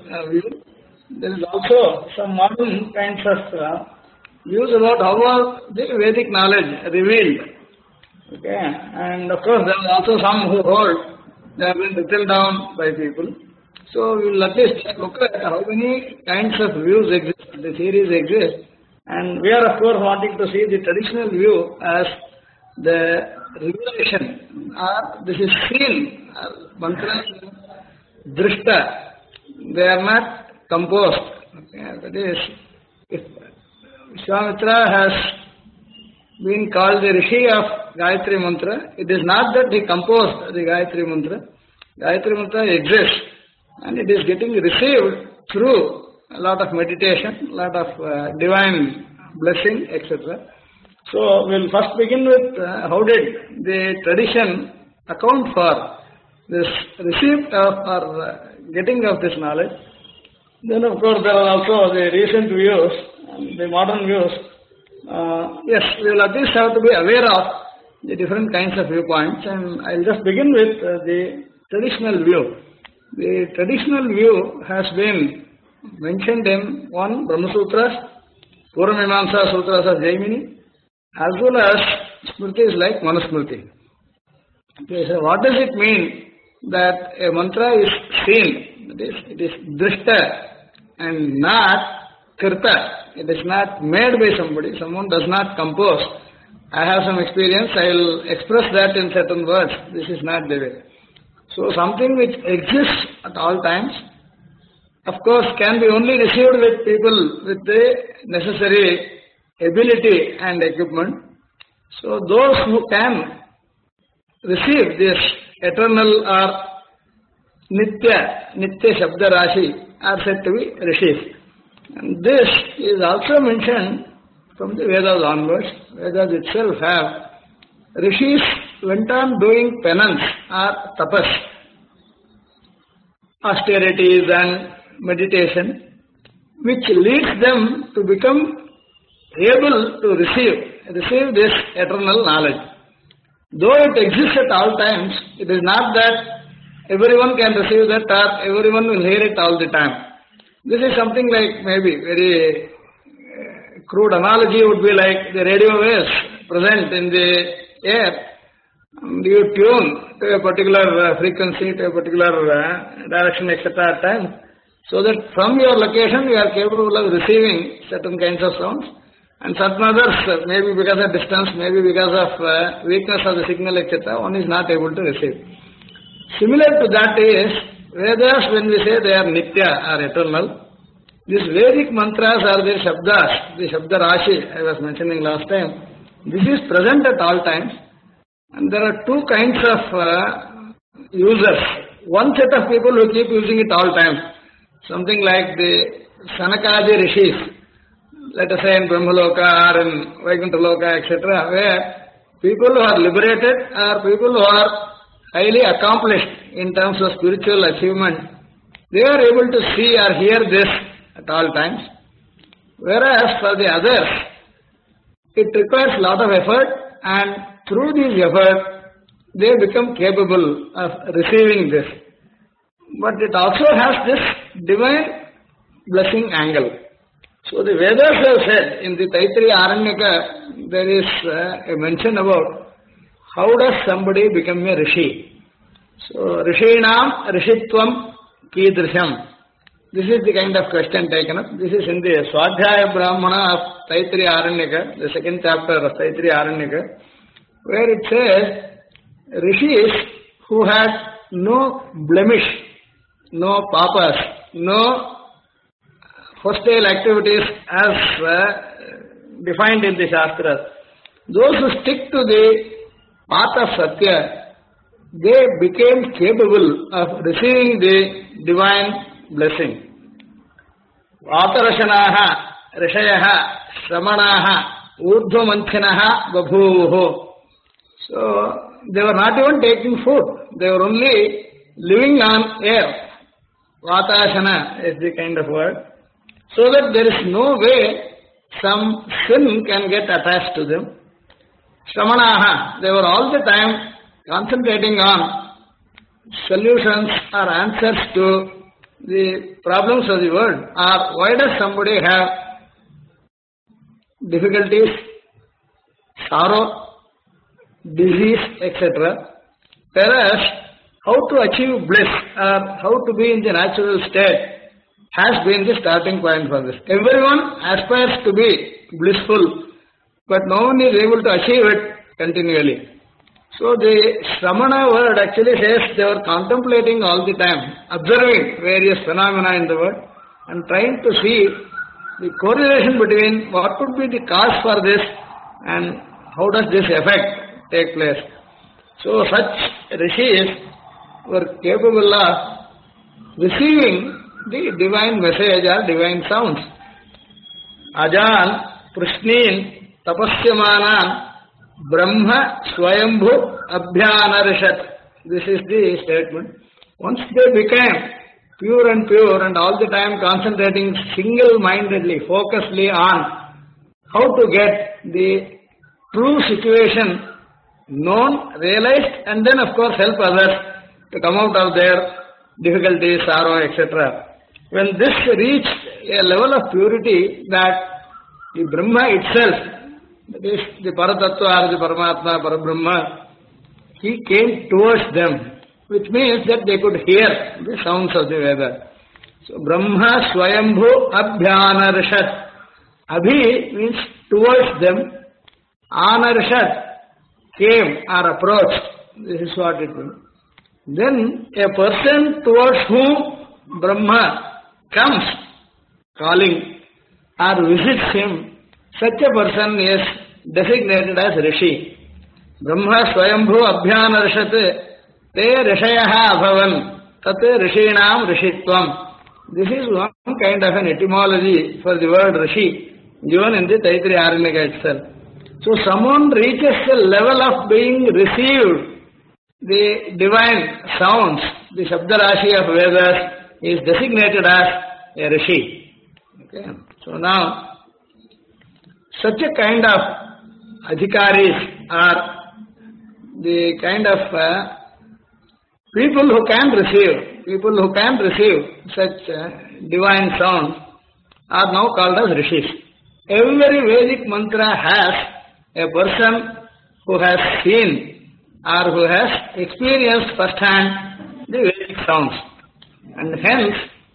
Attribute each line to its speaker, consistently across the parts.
Speaker 1: view. There is also some modern kinds of views about how was the Vedic knowledge revealed. Okay, and of course there are also some who hold they have been written down by people. So we will at least look at how many kinds of views exist, the theories exist, and we are of course wanting to see the traditional view as the revelation, or this is seen, mantras, drishta, they are not composed. Okay, that is, if Vishwamitra has been called the Rishi of Gayatri Mantra, it is not that he composed the Gayatri Mantra. Gayatri Mantra exists and it is getting received through a lot of meditation, a lot of divine blessing, etc. So we'll first begin with how did the tradition account for this receipt of or getting of this knowledge. Then of course there are also the recent views, and the modern views. Yes, we will at least have to be aware of the different kinds of viewpoints, and I'll just begin with the traditional view. The traditional view has been mentioned in one Brahma Sutras, Purvamimamsa Sutras of Jaimini, as well as Smritis like Manusmriti. Okay, so what does it mean that a mantra is seen? That is, it is drishta and not kirta. It is not made by somebody. Someone does not compose. I have some experience. I will express that in certain words. This is not the way. So something which exists at all times, of course, can be only received with people with the necessary ability and equipment. So those who can receive this eternal or Nitya Shabda Rashi are said to be rishis. And this is also mentioned from the Vedas onwards. Vedas itself have rishis went on doing penance or tapas, austerities and meditation, which leads them to become able to receive this eternal knowledge. Though it exists at all times, it is not that everyone can receive that or everyone will hear it all the time. This is something like maybe very crude analogy would be like the radio waves present in the air. And you tune to a particular frequency, to a particular direction, etc. at times, so that from your location you are capable of receiving certain kinds of sounds, and certain others, maybe because of distance, maybe because of weakness of the signal, etc., one is not able to receive. Similar to that is Vedas, when we say they are Nitya or eternal, these Vedic mantras are the Shabdas, the Shabda Rashi I was mentioning last time. This is present at all times, and there are two kinds of users. One set of people who keep using it all times, something like the Sanakadi Rishis, let us say in Brahmaloka or in Vaikuntha Loka, etc., where people who are liberated or people who are highly accomplished in terms of spiritual achievement, they are able to see or hear this at all times. Whereas for the others, it requires a lot of effort, and through this effort, they become capable of receiving this. But it also has this divine blessing angle. So the Vedas have said, in the Taittiriya Aranyaka, there is a mention about how does somebody become a Rishi. So, Rishinam Rishitvam Kidrisham. This is the kind of question taken up. This is in the Swadhyaya Brahmana of Taittiriya Aranyaka, the second chapter of Taittiriya Aranyaka, where it says, Rishis who had no blemish, no papas, no hostile activities as defined in the Shastras, those who stick to the path of Satya, they became capable of receiving the divine blessing. Vatarashanaha, Rishayaha, Sramanaha, Urdhvamantinaha, Babhuvuhu. So, they were not even taking food, they were only living on air. Vatashana is the kind of word. So that there is no way some sin can get attached to them. Shramanaha, they were all the time concentrating on solutions or answers to the problems of the world, or why does somebody have difficulties, sorrow, disease, etc. Whereas how to achieve bliss or how to be in the natural state has been the starting point for this. Everyone aspires to be blissful, but no one is able to achieve it continually. So the Shramana word actually says they were contemplating all the time, observing various phenomena in the world and trying to see the correlation between what could be the cause for this and how does this effect take place. So such rishis were capable of receiving the divine message or divine sounds. Ajan, Prishnin, Tapasyamanan, Brahma Swayambhu Abhyanarishat. This is the statement. Once they became pure and all the time concentrating single-mindedly, focusedly on how to get the true situation known, realized, and then of course help others to come out of their difficulties, sorrow, etc. When this reached a level of purity that the Brahma itself, that is the Paratattva or the Paramatma, Parabrahma, he came towards them, which means that they could hear the sounds of the Veda. So Brahma Swayambhu Abhyanarishat. Abhi means towards them. Anarishat came or approached. This is what it means. Then a person towards whom Brahma comes calling or visits him, such a person is designated as Rishi. Brahma Swayambhu Abhyanarishat te Rishayaha Abhavan tat Rishinam Rishitvam. This is one kind of an etymology for the word Rishi given in the Taittiriya Aranyaka itself. So someone reaches the level of being received the divine sounds, the Shabdarashi of Vedas is designated as a Rishi. Okay. So now, such a kind of adhikaris are the kind of people who can receive such divine sounds are now called as Rishis. Every Vedic mantra has a person who has seen or who has experienced firsthand the Vedic sounds, and hence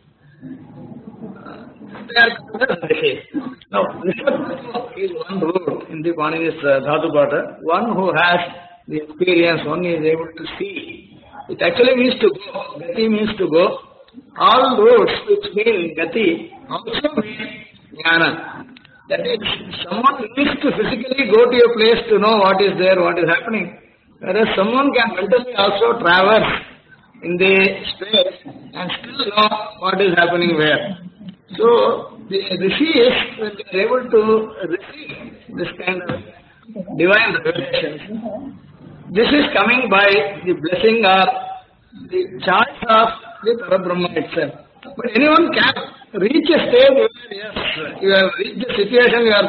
Speaker 1: they are called as Rishis. Now, Rishabh is one root in the Panini's Dhatupata, one who has the experience, one is able to see. It actually means to go. Gati means to go. All roads which mean Gati also mean Jnana. That is, someone needs to physically go to a place to know what is there, what is happening. Whereas someone can mentally also traverse in the space and still know what is happening where. So, the Rishis, when they are able to receive this kind of divine revelations, this is coming by the blessing or the choice of the Parabrahma itself. But anyone can reach a stage where, yes, you have reached the situation, you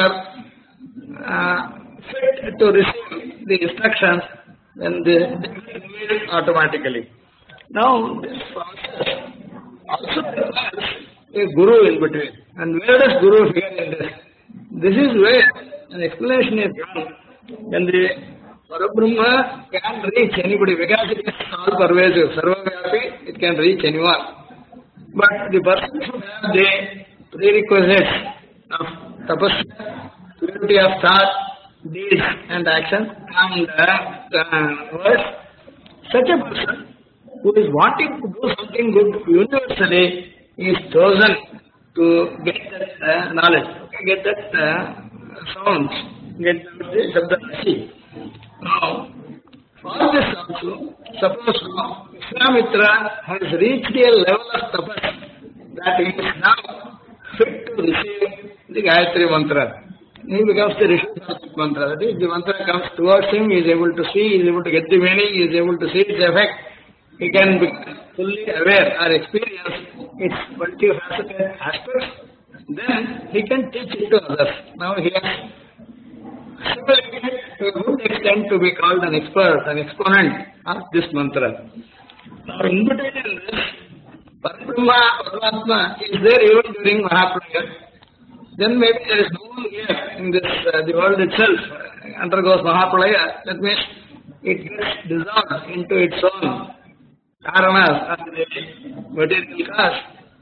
Speaker 1: are fit to receive the instructions, then they will do it automatically. Now, this process also requires a guru in between. And where does guru figure in this? This is where an explanation is given. When the Parabrahma can reach anybody, because it is all pervasive, sarvavyapi, it can reach anyone. But the person should have the prerequisites of tapasya, purity of thought, deeds and action, and words. Such a person who is wanting to do something good universally is chosen to get that knowledge, get that sounds, get the Shabdarashi. Now, for this also, suppose Vishwamitra has reached a level of tapas that he is now fit to receive the Gayatri mantra. He becomes the Rishi mantra. That is, the mantra comes towards him, he is able to see, he is able to get the meaning, he is able to see its effect. He can be fully aware or experience its multifaceted aspects. Then he can teach it to others. Now he has to a good extent to be called an expert, an exponent of this mantra. Now, in between this, Parabrahma, Paramatma is there even during Mahapralaya, then maybe there is no one here in this, the world itself undergoes Mahapralaya. That means it gets dissolved into its own karanas and the material cause.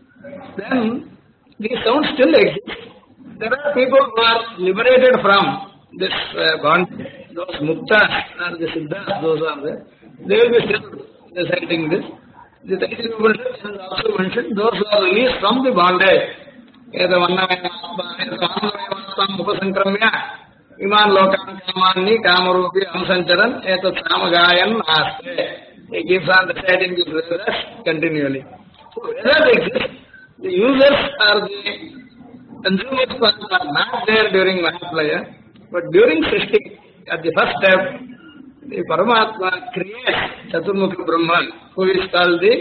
Speaker 1: Then these sounds still exist. There are people who are liberated from this bondage. Those muktas or the siddhas, those are there. They will be still reciting this. The Taittiriya Upanishad has also mentioned those who are released from the bondage. Eda vannavayavatvam upasankramya iman lokan kamanni kamarupi amsancharan etat samagayan aste. He keeps on reciting this verse continually. So whether they exist, the users or the consumers are not there during Mahapralaya, but during Srishti, at the first step, the Paramatma creates Chaturmukha Brahman, who is called the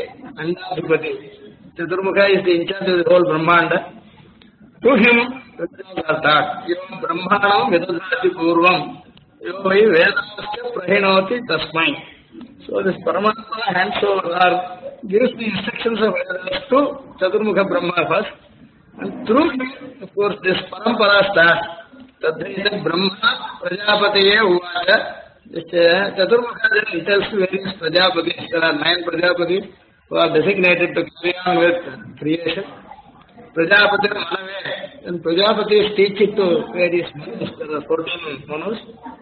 Speaker 1: Andadhipati. Chaturmukha is the in charge of the whole Brahmanda. To him, Vedas are taught. Yo Brahmanam Vedadati Purvam, Yo Vai Vedasya Prahinoti Tasmai. So this Paramatma hands over or gives the instructions of Vedas to Chaturmukha Brahma first. And through him, of course, this Parampara starts. Tadhaita Brahma Prajapataye Uvaja. Chaturmukha then tells various Prajapatis. There are 9 Prajapatis who are designated to carry on with creation. Prajapati Manave. And Prajapatis teach it to various manus. There are 14 manus.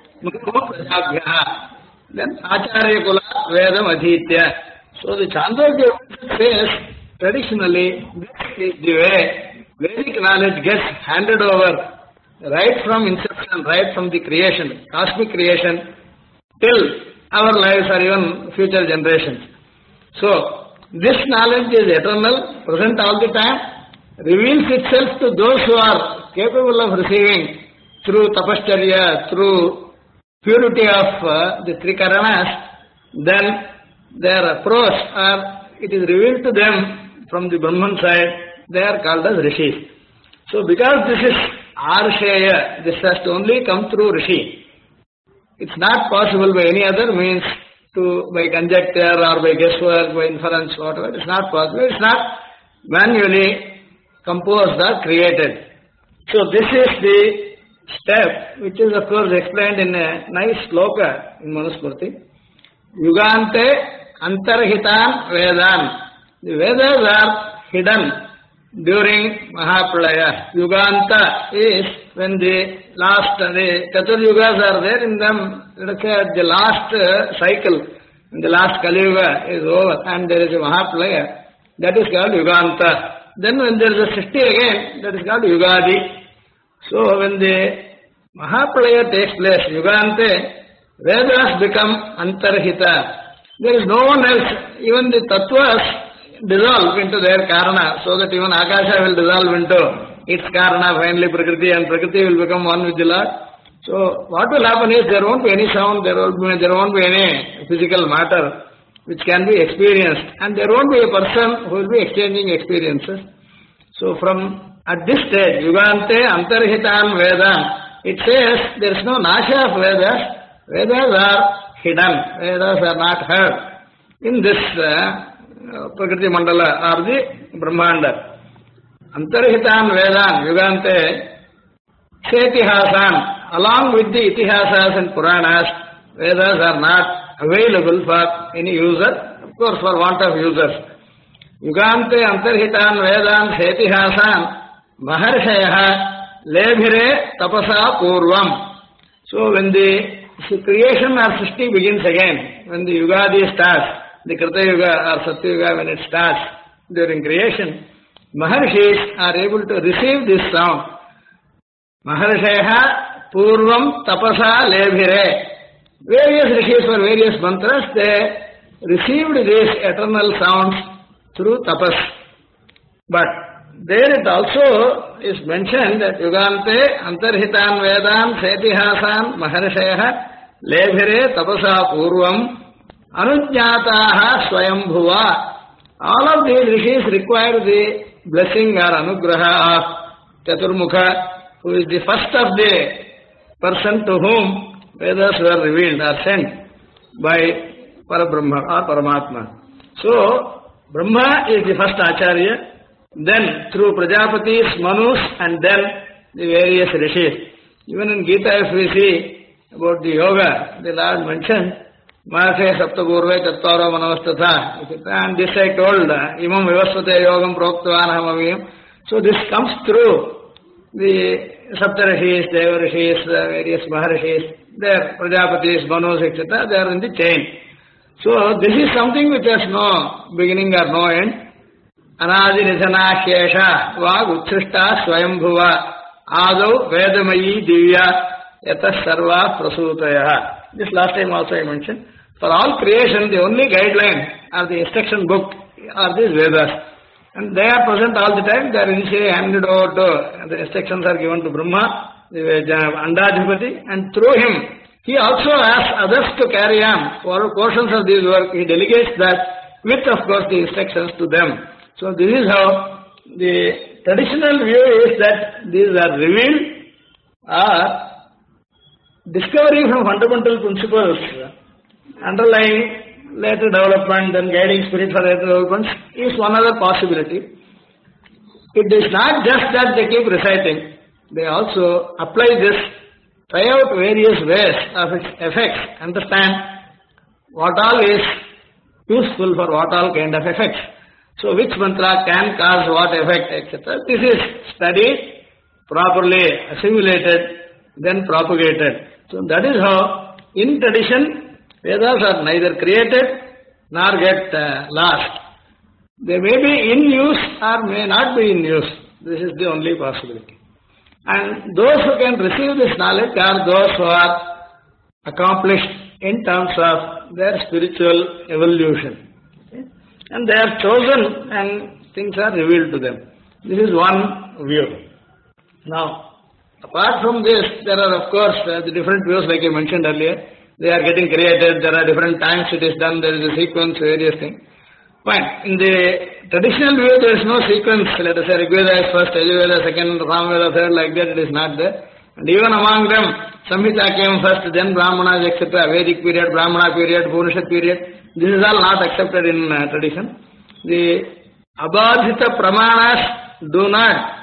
Speaker 1: Mukho Prajabhyaha. Then Acharya Kula Vedam Adhitya. So the Chandogya says traditionally this is the way Vedic knowledge gets handed over right from inception, right from the creation, cosmic creation, till our lives or even future generations. So, this knowledge is eternal, present all the time, reveals itself to those who are capable of receiving through tapascharya, through purity of the three karanas. Then their approach, it is revealed to them from the Brahman side. They are called as rishis. So, because this is Arsheya, this has to only come through Rishi. It's not possible by any other means by conjecture or by guesswork, by inference, whatever. It's not possible. It's not manually composed or created. So this is the step which is of course explained in a nice sloka in Manusmriti. Yugante Antarhitan Vedan. The Vedas are hidden during Mahapralaya. Yuganta is when the Chatur Yugas are there in them, let's say at the last cycle, when the last Kali Yuga is over and there is a Mahapralaya, that is called Yuganta. Then when there is a Srishti again, that is called Yugadi. So when the Mahapralaya takes place, Yugante, Vedas become Antarhita. There is no one else, even the Tattvas dissolve into their karana, so that even Akasha will dissolve into its karana, finally Prakriti, and Prakriti will become one with the Lord. So what will happen is there won't be any sound, there won't be any physical matter which can be experienced, and there won't be a person who will be exchanging experiences. So from at this stage, Yugante Antarhitan Vedan, it says there is no Nasha of Vedas. Vedas are hidden, Vedas are not heard in this Prakriti Mandala or the Brahmanda. Antarhitan Vedan, Yugante, Setihasan, along with the Itihasas and Puranas, Vedas are not available for any user, of course for want of users. Yugante Antarhitan Vedan Setihasan, Maharshayaha, Lebhire Tapasa Purvam. So when the creation or Srishti begins again, when the Yugadi starts, the Krita Yuga or Satya Yuga, when it starts during creation, Maharshis are able to receive this sound. Maharshayaha Purvam Tapasa Lebhire. Various rishis for various mantras, they received these eternal sounds through tapas. But there it also is mentioned that Yugante Antarhitan Vedan Setihasan Maharshayaha Lebhire Tapasa Purvam Anujñātāha Swayambhuva. All of these rishis require the blessing or anugraha of Chaturmukha, who is the first of the person to whom Vedas were revealed or sent by Parabrahma or Paramatma. So, Brahma is the first Acharya, then through Prajapatis, Manus, and then the various rishis. Even in Gita, if we see about the yoga, the Lord mentioned, Mahase Saptapurve Tattaro Manavastatha. And this I told, Imam Vivasvate Yogam Proktvanaham Aviyam. So this comes through the Saptarishis, Devarishis, various Maharishis, their Prajapatis, Manus, etc. They are in the chain. So this is something which has no beginning or no end. Anadi Nidhana Shesha Vag Uthrishta Swayambhuva Adau Vedamayi Divya Yata Sarva Prasutaya. This last time also I mentioned. For all creation, the only guideline or the instruction book are these Vedas. And they are present all the time. They are initially handed over to, the instructions are given to Brahma, the Andadhipati, and through him, he also asks others to carry on for portions of this work. He delegates that with, of course, the instructions to them. So this is how the traditional view is that these are revealed or discovery from fundamental principles underlying later development and guiding spirit for later developments is one other possibility. It is not just that they keep reciting, they also apply this, try out various ways of its effects, understand what all is useful for what all kind of effects. So which mantra can cause what effect, etc. This is studied, properly assimilated, then propagated. So that is how, in tradition, Vedas are neither created nor get lost. They may be in use or may not be in use. This is the only possibility. And those who can receive this knowledge are those who are accomplished in terms of their spiritual evolution. Okay? And they are chosen and things are revealed to them. This is one view. Now, apart from this, there are of course the different views like I mentioned earlier. They are getting created, there are different times it is done, there is a sequence, various things. Fine. In the traditional view, there is no sequence. Let us say Rigveda is first, Yajurveda second, Samveda third, like that, it is not there. And even among them, Samhita came first, then Brahmanas, etc. Vedic period, Brahmana period, Upanishad period. This is all not accepted in tradition. The Abadhita Pramanas do not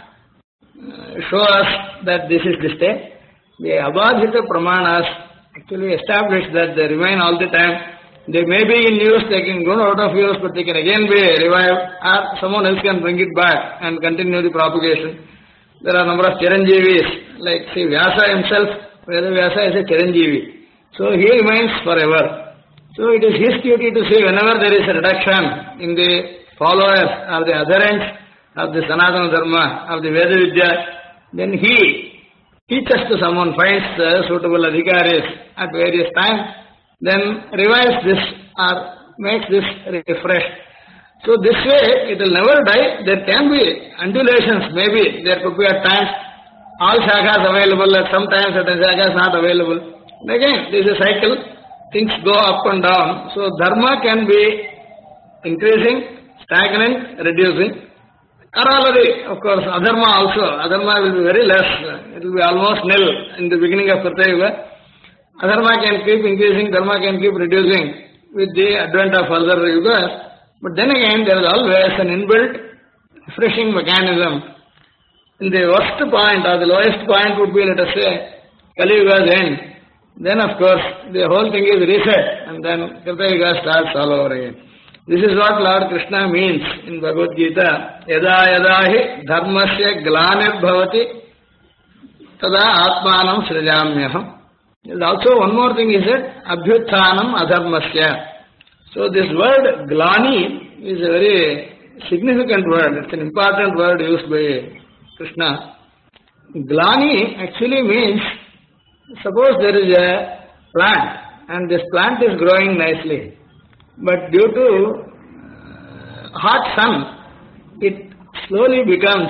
Speaker 1: show us that this is the state. The Abadhita Pramanas actually establish that they remain all the time. They may be in use, they can go out of use, but they can again be revived, or someone else can bring it back and continue the propagation. There are a number of Chiranjeevis, like see Vyasa himself, Veda Vyasa is a Chiranjeevi. So he remains forever. So it is his duty to see whenever there is a reduction in the followers or the adherents of the Sanatana Dharma, of the Veda Vidya, then he teaches to someone, finds suitable adhikaris at various times, then revives this or makes this refreshed. So this way it will never die. There can be undulations, maybe there could be at times all shakhas available, at some times certain shakhas not available. And again, this is a cycle, things go up and down. So dharma can be increasing, stagnant, reducing. Already, of course, adharma also. Adharma will be very less. It will be almost nil in the beginning of Kritya Yuga. Adharma can keep increasing, dharma can keep reducing with the advent of further yugas. But then again, there is always an inbuilt refreshing mechanism. In the worst point or the lowest point would be, let us say, Kali Yuga's end. Then, of course, the whole thing is reset and then Kritya Yuga starts all over again. This is what Lord Krishna means in Bhagavad Gita. Yada yada hi dharmasya glanir bhavati tada atmanam srijamyaham. There is also one more thing is that abhyuthanam adharmasya. So this word glani is a very significant word. It's an important word used by Krishna. Glani actually means, suppose there is a plant and this plant is growing nicely. But due to hot sun, it slowly becomes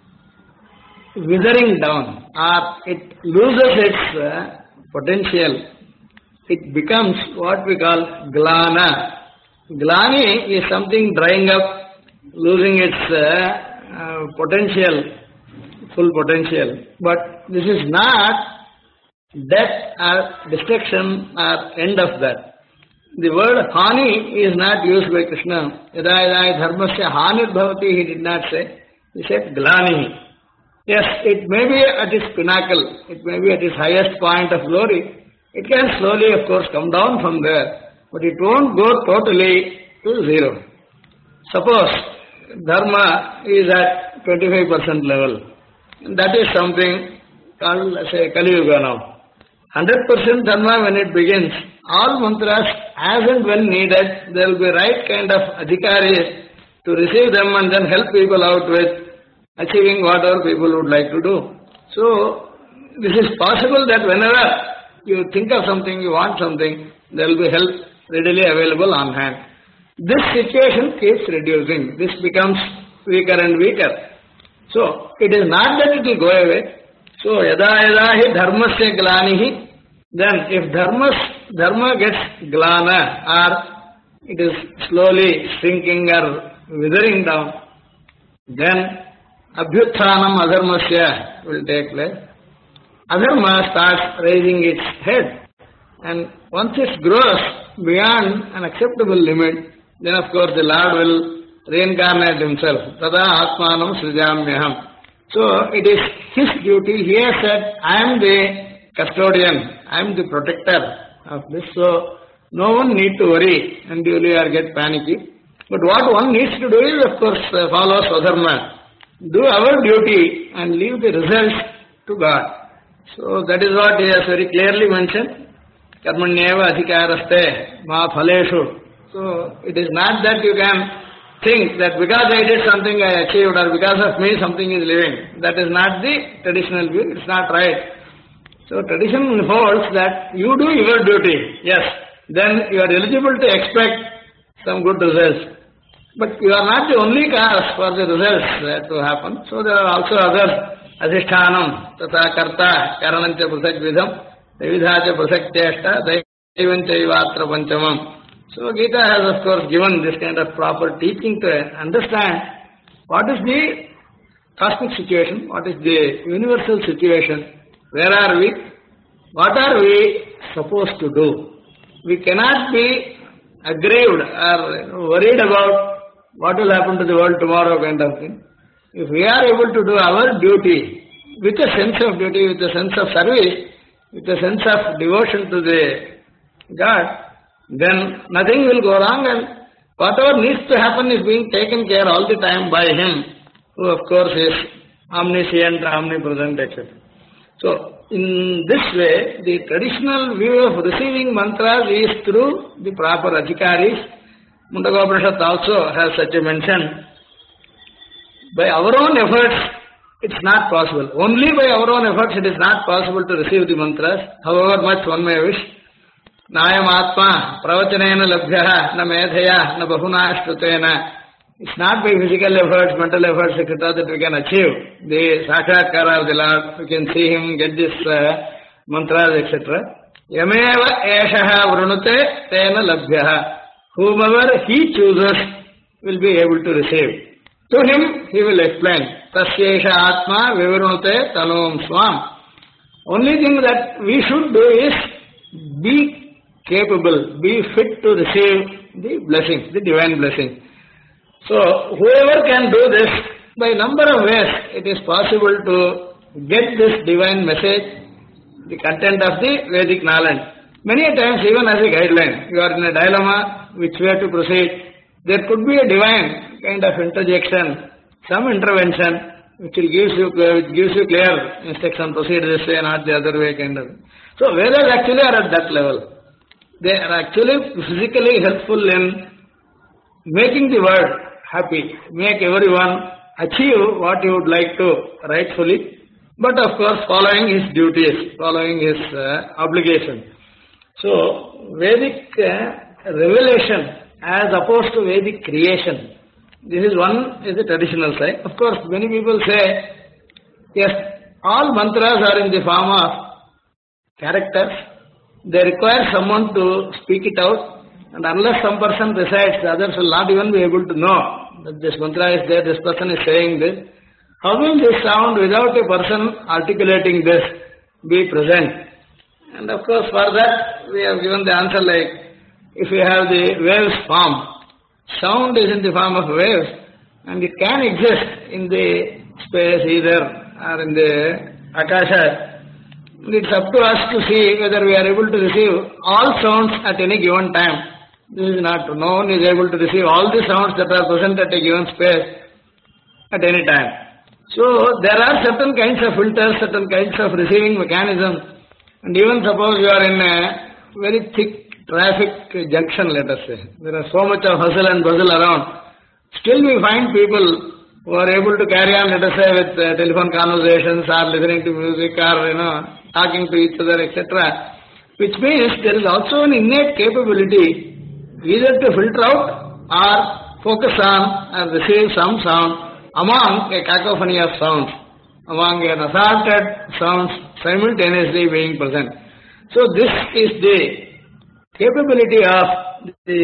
Speaker 1: withering down or it loses its potential. It becomes what we call glana. Glani is something drying up, losing its potential, full potential. But this is not death or destruction or end of that. The word hani is not used by Krishna. Yada yada dharmasya hanir bhavati, he did not say. He said glani. Yes, it may be at its pinnacle, it may be at its highest point of glory. It can slowly, of course, come down from there, but it won't go totally to zero. Suppose dharma is at 25% level. That is something called, let's say, Kali Yuga now. 100% dharma when it begins, all mantras as and when needed, there will be right kind of adhikaris to receive them and then help people out with achieving whatever people would like to do. So, this is possible that whenever you think of something, you want something, there will be help readily available on hand. This situation keeps reducing. This becomes weaker and weaker. So, it is not that it will go away. So, yada yada hi dharmasya glanihi, then if dharma gets glana or it is slowly shrinking or withering down, then abhyutthanam adharmasya will take place. Adharma starts raising its head, and once it grows beyond an acceptable limit, then of course the Lord will reincarnate himself. Tada atmanam srijamyaham. So it is his duty. He has said, I am the custodian, I am the protector of this. So no one need to worry unduly or get panicky. But what one needs to do is, of course, follow Swadharma. Do our duty and leave the results to God. So that is what he has very clearly mentioned. Karmanyeva adhikaraste ma phaleshu. So it is not that you can think that because I did something I achieved or because of me something is living. That is not the traditional view. It's not right. So tradition holds that you do your duty. Yes. Then you are eligible to expect some good results. But you are not the only cause for the results that to happen. So there are also others. Adhishthanam, tata karta, karanancha prasak vidham, vividhacha prasak cheshta, daivancha ivatra panchamam. So Gita has of course given this kind of proper teaching to understand what is the cosmic situation, what is the universal situation, where are we, what are we supposed to do. We cannot be aggrieved or worried about what will happen to the world tomorrow kind of thing. If we are able to do our duty with a sense of duty, with a sense of service, with a sense of devotion to the God, then nothing will go wrong and whatever needs to happen is being taken care all the time by Him, who of course is omniscient, omnipresent, etc. So, in this way, the traditional view of receiving mantras is through the proper adhikaris. Mundaka Upanishad also has such a mention. By our own efforts, it's not possible. Only by our own efforts it is not possible to receive the mantras, however much one may wish. Nayam atma pravachanena labhyaha na medhaya na bahuna shrutena. It's not by physical efforts, mental efforts, etc. that we can achieve the sakshatkara of the Lord. We can see Him, get this mantras, etc. Yameva eshaha vrunute tena labhyaha. Whomever He chooses will be able to receive. To him, He will explain. Tasyesha atma vivrunute tanum swam. Only thing that we should do is be capable, be fit to receive the blessing, the divine blessing. So, whoever can do this, by number of ways, it is possible to get this divine message, the content of the Vedic knowledge. Many a times, even as a guideline, you are in a dilemma, which way to proceed. There could be a divine kind of interjection, some intervention, which gives you clear instruction, proceed this way, not the other way, kind of. So, Vedas actually are at that level. They are actually physically helpful in making the world happy, make everyone achieve what you would like to rightfully, but of course following his duties, following his obligation. So, Vedic revelation as opposed to Vedic creation, this is the traditional side. Of course, many people say, yes, all mantras are in the form of characters. They require someone to speak it out, and unless some person recites, the others will not even be able to know that this mantra is there, this person is saying this. How will this sound without a person articulating this be present? And of course, for that, we have given the answer like, if you have the waves form, sound is in the form of waves, and it can exist in the space either or in the akasha. It's up to us to see whether we are able to receive all sounds at any given time. This is not true. No one is able to receive all the sounds that are present at a given space at any time. So there are certain kinds of filters, certain kinds of receiving mechanisms, and even suppose you are in a very thick traffic junction, let us say, there is so much of hustle and bustle around, still we find people who are able to carry on, let us say, with telephone conversations or listening to music or, talking to each other, etc. Which means there is also an innate capability either to filter out or focus on or receive some sound among a cacophony of sounds, among an assorted sounds simultaneously being present. So this is the capability of the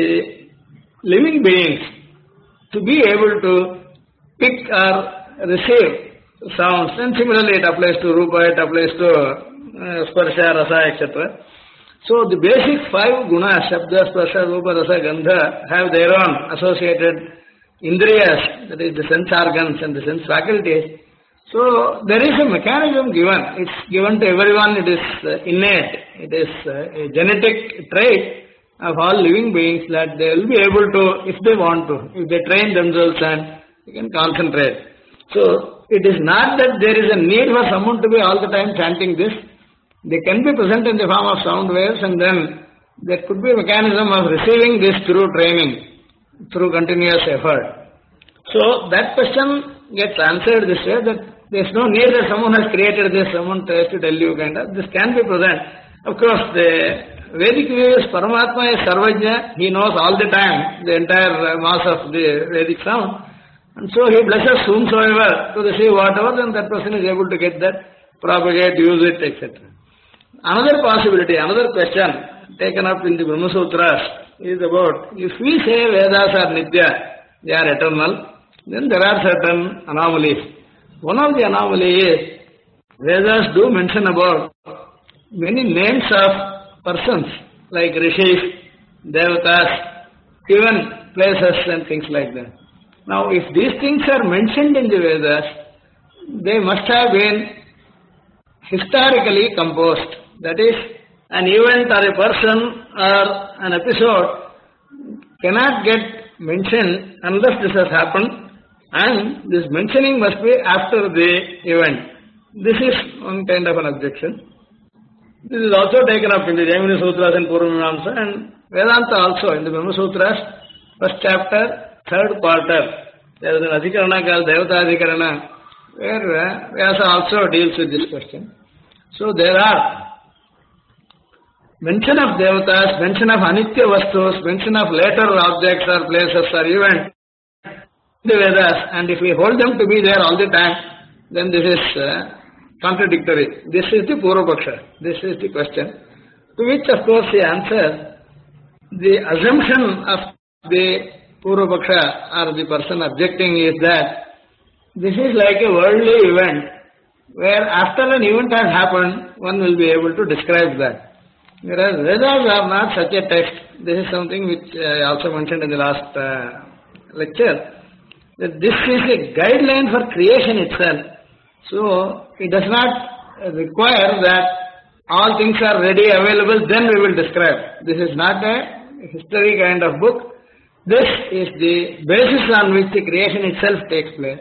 Speaker 1: living beings to be able to pick or receive sounds, and similarly it applies to rupa, it applies to sparsha, rasa, etc. So the basic five gunas, shabda, sparsha, rupa, rasa, gandha, have their own associated indriyas, that is the sense organs and the sense faculties. So there is a mechanism given. It's given to everyone. It is innate. It is a genetic trait of all living beings that they will be able to, if they want to, if they train themselves and they can concentrate. So it is not that there is a need for someone to be all the time chanting this. They can be present in the form of sound waves, and then there could be a mechanism of receiving this through training, through continuous effort. So that question gets answered this way, that there is no need that someone has created this, someone tries to tell you kind of, this can be present. Of course, the Vedic view is Paramatma is Sarvajna, he knows all the time the entire mass of the Vedic sound, and so he blesses whomsoever to receive whatever, then that person is able to get that, propagate, use it, etc. Another possibility, another question taken up in the Brahma Sutras is about, if we say Vedas are Nitya, they are eternal, then there are certain anomalies. One of the anomalies is, Vedas do mention about many names of persons, like Rishis, Devatas, even places and things like that. Now, if these things are mentioned in the Vedas, they must have been historically composed. That is, an event or a person or an episode cannot get mentioned unless this has happened, and this mentioning must be after the event. This is one kind of an objection. This is also taken up in the Jaimini Sutras and Purvamamsa, and Vedanta also in the Brahma Sutras, first chapter, third quarter. There is an Adhikarana called Devata Adhikarana, where Vyasa also deals with this question. So there are mention of Devatas, mention of Anitya Vastus, mention of later objects or places or events in the Vedas, and if we hold them to be there all the time, then this is contradictory. This is the Purvapaksha. This is the question. To which, of course, the answer, the assumption of the Purvapaksha or the person objecting is that this is like a worldly event where after an event has happened, one will be able to describe that. Whereas Vedas are not such a text. This is something which I also mentioned in the last lecture, that this is a guideline for creation itself. So it does not require that all things are ready, available, then we will describe. This is not a history kind of book. This is the basis on which the creation itself takes place.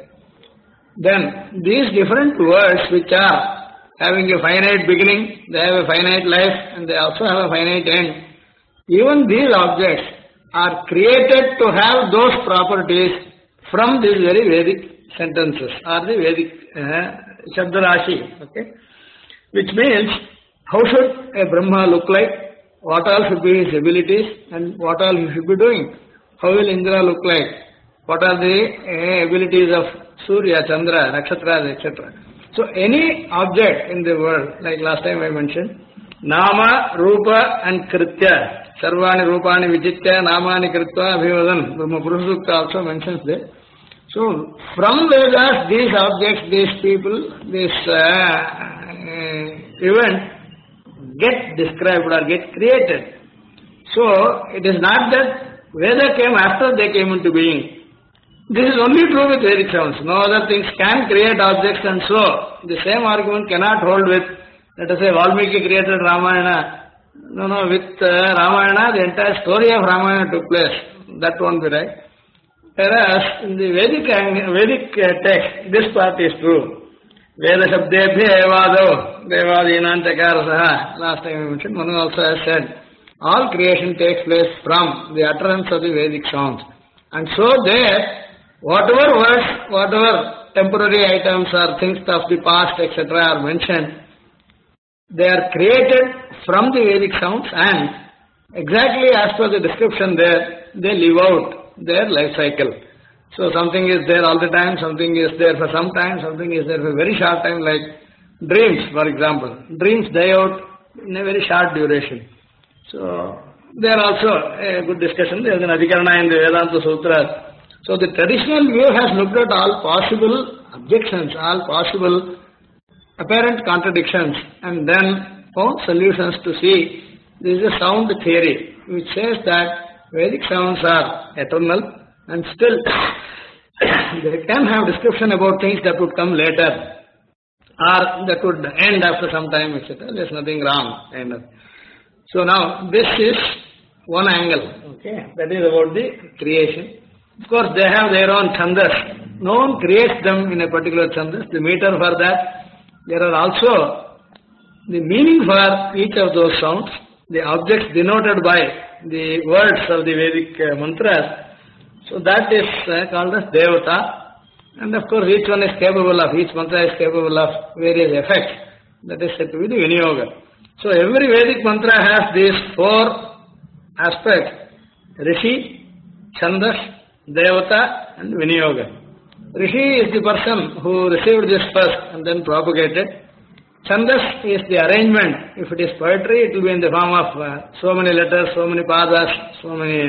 Speaker 1: Then these different words which are having a finite beginning, they have a finite life, and they also have a finite end. Even these objects are created to have those properties from these very Vedic sentences or the Vedic Shabda Rashi. Okay? Which means, how should a Brahma look like? What all should be his abilities and what all he should be doing? How will Indra look like? What are the abilities of Surya, Chandra, Nakshatras, etc. So any object in the world, like last time I mentioned, Nama, Rupa and Kritya, Sarvani, Rupani, Vijitya, Namani, Kritva, Abhivadan, Brahma Purusha Sukta also mentions this. So from Vedas, these objects, these people, this event get described or get created. So it is not that Veda came after they came into being. This is only true with Vedic sounds. No other things can create objects, and so the same argument cannot hold with, let us say, Valmiki created Ramayana. No, with Ramayana, the entire story of Ramayana took place. That won't be right. Whereas in the Vedic text, this part is true. Veda Shabdebhya Evado, Devadinam Takarasaha. Last time I mentioned, Manu also has said, all creation takes place from the utterance of the Vedic sounds. And so there, whatever words, whatever temporary items or things of the past, etc. are mentioned, they are created from the Vedic sounds, and exactly as per the description there, they live out their life cycle. So something is there all the time, something is there for some time, something is there for a very short time, like dreams, for example. Dreams die out in a very short duration. So there also a good discussion. There is an Adhikarana in the Vedanta Sutras. So the traditional view has looked at all possible objections, all possible apparent contradictions, and then found solutions to see. This is a sound theory which says that Vedic sounds are eternal, and still they can have description about things that would come later or that would end after some time, etc. There is nothing wrong. So now this is one angle. Okay, that is about the creation. Of course, they have their own chandas. No one creates them in a particular chandas. The meter for that. There are also the meaning for each of those sounds, the objects denoted by the words of the Vedic mantras. So that is called as Devata. And of course, each one is capable of, each mantra is capable of various effects. That is said to be the Vinyoga. So every Vedic mantra has these four aspects: Rishi, Chandas, Devata, and Vinyoga. Rishi is the person who received this first and then propagated. Chandas is the arrangement. If it is poetry, it will be in the form of so many letters, so many padas, so many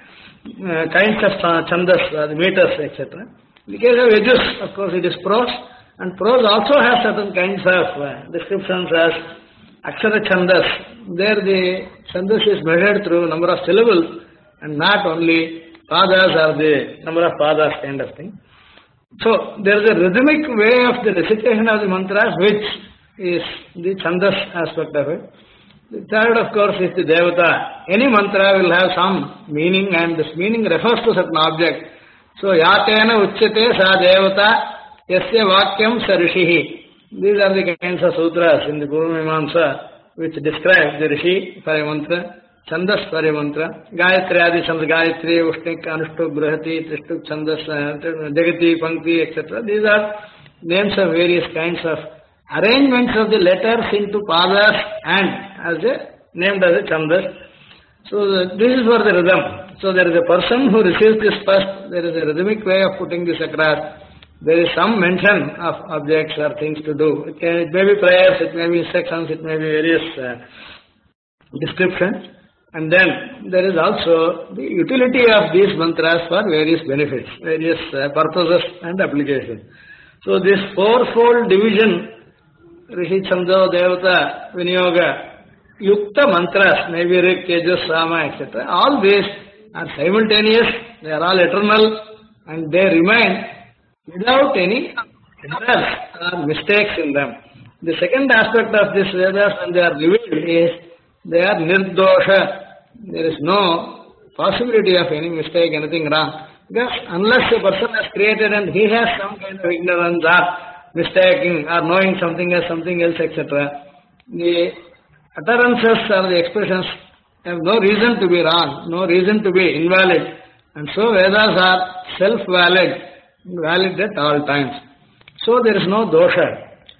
Speaker 1: kinds of chandas, the meters, etc. In the case of Yajus, of course, it is prose, and prose also has certain kinds of descriptions as Akshara Chandas. There the chandas is measured through number of syllables and not only padas or the number of padas kind of thing. So there is a rhythmic way of the recitation of the mantras, which is the chandas aspect of it. The third, of course, is the Devata. Any mantra will have some meaning, and this meaning refers to certain object. So Yatena Uchyate Sa Devata Yasya Vakyam Sa Rishihi. These are the kinds of sutras in the Purva Mimamsa which describe the Rishi for a mantra, Chandas for a mantra, Gayatri Adi Chandas, Gayatri, Ushnik, Anushtuk, Brihati, Trishtuk, Chandas, Jagati, Pankti, etc. These are names of various kinds of arrangements of the letters into padas and named as a Chandas. So this is for the rhythm. So there is a person who receives this first, there is a rhythmic way of putting this across. There is some mention of objects or things to do. It may be prayers, it may be instructions, it may be various descriptions. And then there is also the utility of these mantras for various benefits, various purposes and applications. So this fourfold division, Rishi, Chando, Devata, Vinyoga, Yukta mantras, maybe Rik, Tejas, Sama, etc. All these are simultaneous, they are all eternal, and they remain without any errors or mistakes in them. The second aspect of this Vedas, when they are revealed, is they are nirdosha. There is no possibility of any mistake, anything wrong. Because unless a person has created and he has some kind of ignorance or mistaking or knowing something as something else, etc., the utterances or the expressions have no reason to be wrong, no reason to be invalid. And so Vedas are self-valid, valid at all times. So there is no dosha.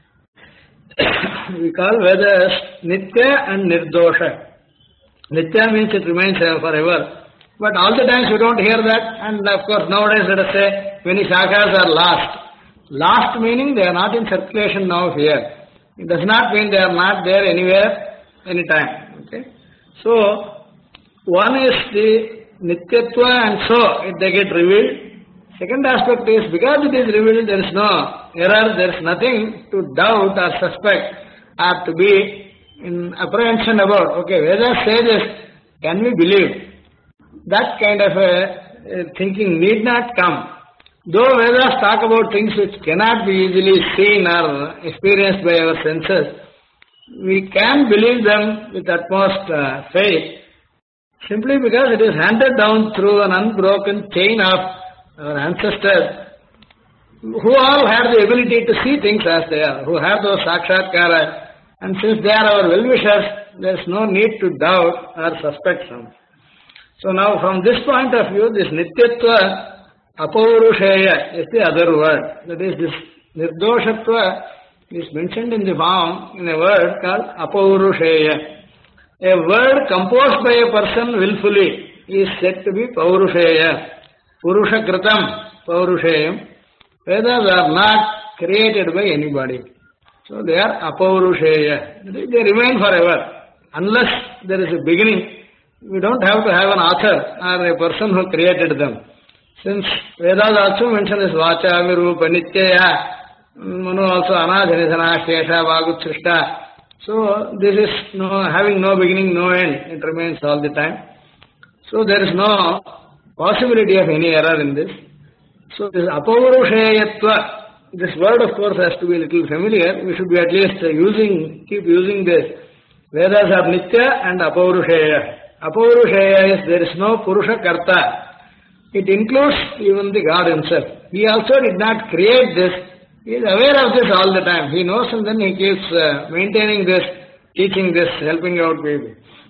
Speaker 1: We call Vedas Nitya and Nirdosha. Nitya means it remains forever. But all the times you don't hear that, and of course nowadays let us say many shakas are lost. Lost meaning they are not in circulation now here. It does not mean they are not there anywhere, anytime. Okay? So one is the Nityatva, and so they get revealed. Second aspect is because it is revealed, there is no error, there is nothing to doubt or suspect or to be in apprehension about. Okay, Vedas say this, can we believe? That kind of a thinking need not come. Though Vedas talk about things which cannot be easily seen or experienced by our senses, we can believe them with utmost faith, simply because it is handed down through an unbroken chain of our ancestors, who all have the ability to see things as they are, who have those sakshatkara, and since they are our well-wishers, there is no need to doubt or suspect them. So now from this point of view, this nityatva apaurusheya is the other word. That is, this nirdoshatva is mentioned in the form in a word called apaurusheya. A word composed by a person willfully is said to be paurusheya. Purushakritam paurusheyam. Vedas are not created by anybody. So they are apaurusheya. They remain forever. Unless there is a beginning, we don't have to have an author or a person who created them. Since Vedas also mention this vacha, virupa, nityaya, Manu also anadhanidhana, shesha, vaguthrishta. So this is having no beginning, no end. It remains all the time. So there is no possibility of any error in this. So this apaurusheyatva, this word of course has to be a little familiar. We should be at least keep using this. Vedas are nitya and apaurusheya. Apaurusheya is there is no purusha karta. It includes even the God himself. He also did not create this. He is aware of this all the time. He knows and then he keeps maintaining this, teaching this, helping out people.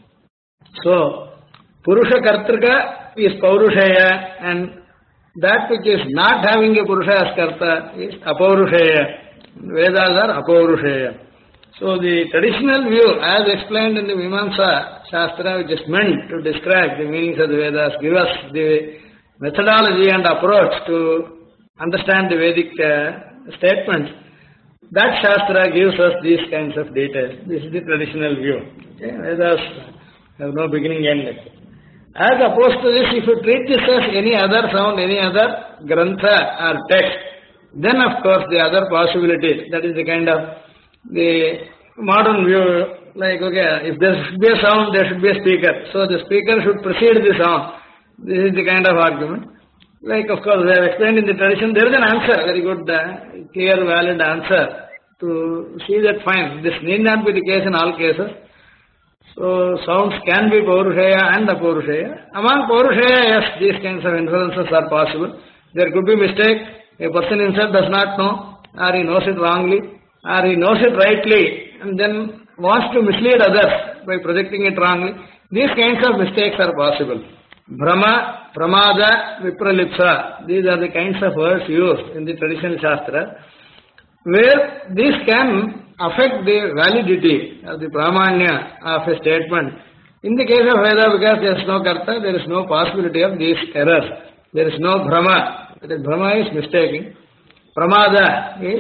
Speaker 1: So, Purusha Kartrika is Paurusheya, and that which is not having a Purusha as Karta is Apaurusheya. Vedas are Apaurusheya. So the traditional view, as explained in the Mimamsa Shastra, which is meant to describe the meanings of the Vedas, give us the methodology and approach to understand the Vedic statements, that Shastra gives us these kinds of details. This is the traditional view. Okay? Vedas have no beginning end. As opposed to this, if you treat this as any other sound, any other grantha or text, then of course the other possibilities, that is the kind of the modern view, like, okay, if there should be a sound, there should be a speaker. So the speaker should precede the sound. This is the kind of argument. Like, of course, we have explained in the tradition, there is an answer, very good, clear, valid answer to see that fine. This need not be the case in all cases. So sounds can be Paurusheya and Apaurusheya. Among Paurusheya, yes, these kinds of inferences are possible. There could be mistake. A person himself does not know, or he knows it wrongly, or he knows it rightly, and then wants to mislead others by projecting it wrongly. These kinds of mistakes are possible. Brahma, Pramada, Vipralipsa, these are the kinds of words used in the traditional Shastra, where these can affect the validity of the Pramanya of a statement. In the case of Veda, because there is no Karta, there is no possibility of these errors. There is no Brahma. That Brahma is mistaking. Pramada is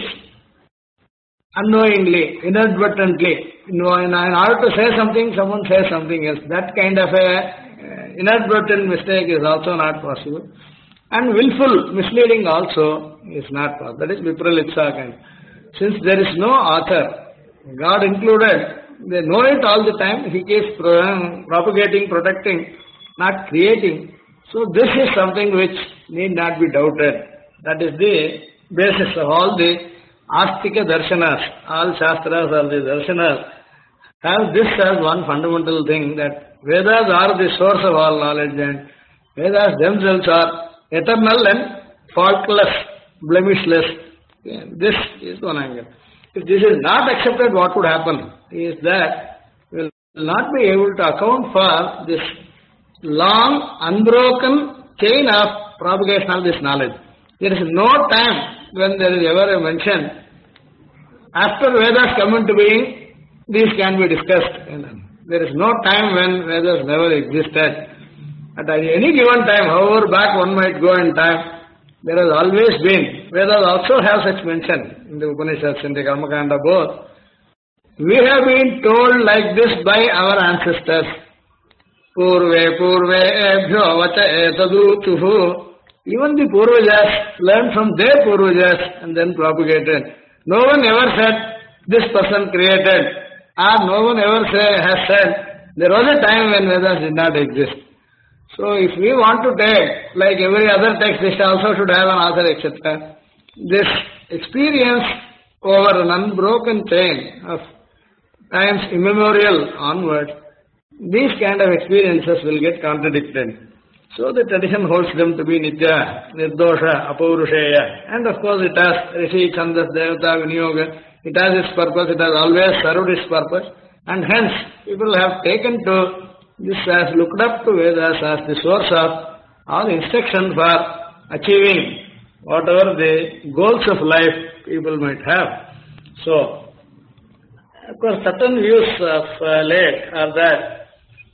Speaker 1: unknowingly, inadvertently. In order to say something, someone says something else. That kind of a inadvertent mistake is also not possible. And willful misleading also is not possible. That is Vipralipsa kind. Since there is no author, God included, they know it all the time. He keeps propagating, protecting, not creating. So this is something which need not be doubted. That is the basis of all the Astika Darshanas. All Shastras, all the Darshanas have this as one fundamental thing, that Vedas are the source of all knowledge, and Vedas themselves are eternal and faultless, blemishless. This is one angle. If this is not accepted, what would happen is that we will not be able to account for this long, unbroken chain of propagation of this knowledge. There is no time when there is ever a mention. After Vedas come into being, these can be discussed. There is no time when Vedas never existed. At any given time, however back one might go in time, there has always been. Vedas also have such mention in the Upanishads, in the Karmakanda both. We have been told like this by our ancestors. Purve ebhyo vacha etadutuhu. Even the Purvajas learned from their Purvajas and then propagated. No one ever said, this person created. Or no one ever has said, There was a time when Vedas did not exist. So if we want to take, like every other text, this also should have an author, etc. This experience over an unbroken chain of times immemorial onwards, these kind of experiences will get contradicted. So the tradition holds them to be Nitya, Nirdosha, Apaurusheya. And of course it has Rishi, Chandas, Devata, Vinyoga. It has its purpose, it has always served its purpose. And hence, people have taken to this as looked up to Vedas as the source of all instruction for achieving whatever the goals of life people might have. So, of course, certain views of late are that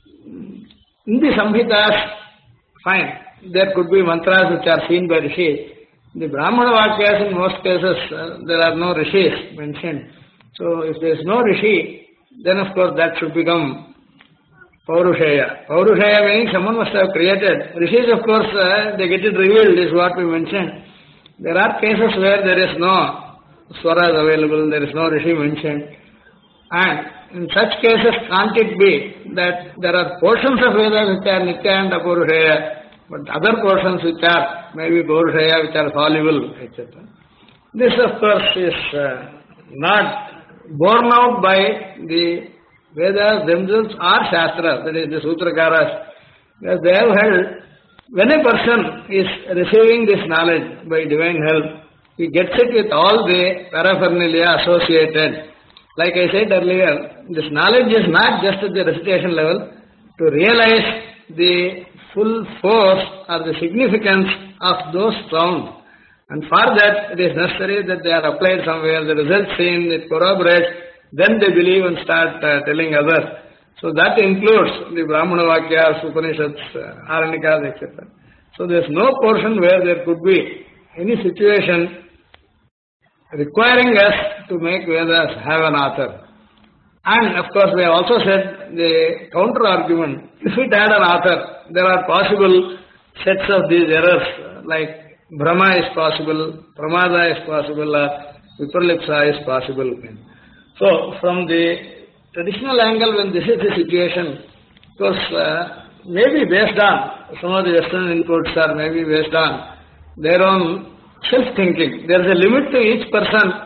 Speaker 1: in the Samhitas, fine, there could be mantras which are seen by Rishis. The Brahmana Vakyas, in most cases, there are no Rishis mentioned. So, if there is no Rishi, then of course that should become Paurusheya. Paurusheya meaning someone must have created. Rishis, of course, they get it revealed, is what we mentioned. There are cases where there is no swaras available, there is no Rishi mentioned. And in such cases, can't it be that there are portions of Vedas which are Nitya and Apurusheya, but other portions which are maybe Purusheya, which are fallible, etc. This, of course, is not borne out by the Vedas themselves or Shastras, that is the Sutrakaras. Because they have held, when a person is receiving this knowledge by divine help, he gets it with all the paraphernalia associated. Like I said earlier, this knowledge is not just at the recitation level. To realize the full force or the significance of those sounds. And for that, it is necessary that they are applied somewhere, the result seen, it corroborates, then they believe and start telling others. So that includes the Brahmana Vakyas, Upanishads, Aranikas, etc. So there is no portion where there could be any situation requiring us to make Vedas have an author. And of course, we have also said the counter argument, if it had an author, there are possible sets of these errors, like Brahma is possible, Pramada is possible, or Vipralipsa is possible. So, from the traditional angle, when this is the situation, of course, maybe based on some of the Western inputs or maybe based on their own self-thinking. There is a limit to each person's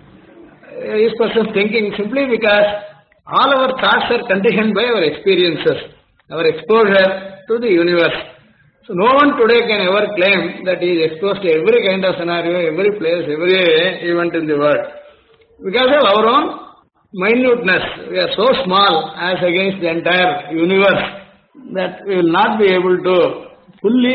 Speaker 1: thinking simply because all our thoughts are conditioned by our experiences, our exposure to the universe. So no one today can ever claim that he is exposed to every kind of scenario, every place, every event in the world. Because of our own minuteness, we are so small as against the entire universe that we will not be able to fully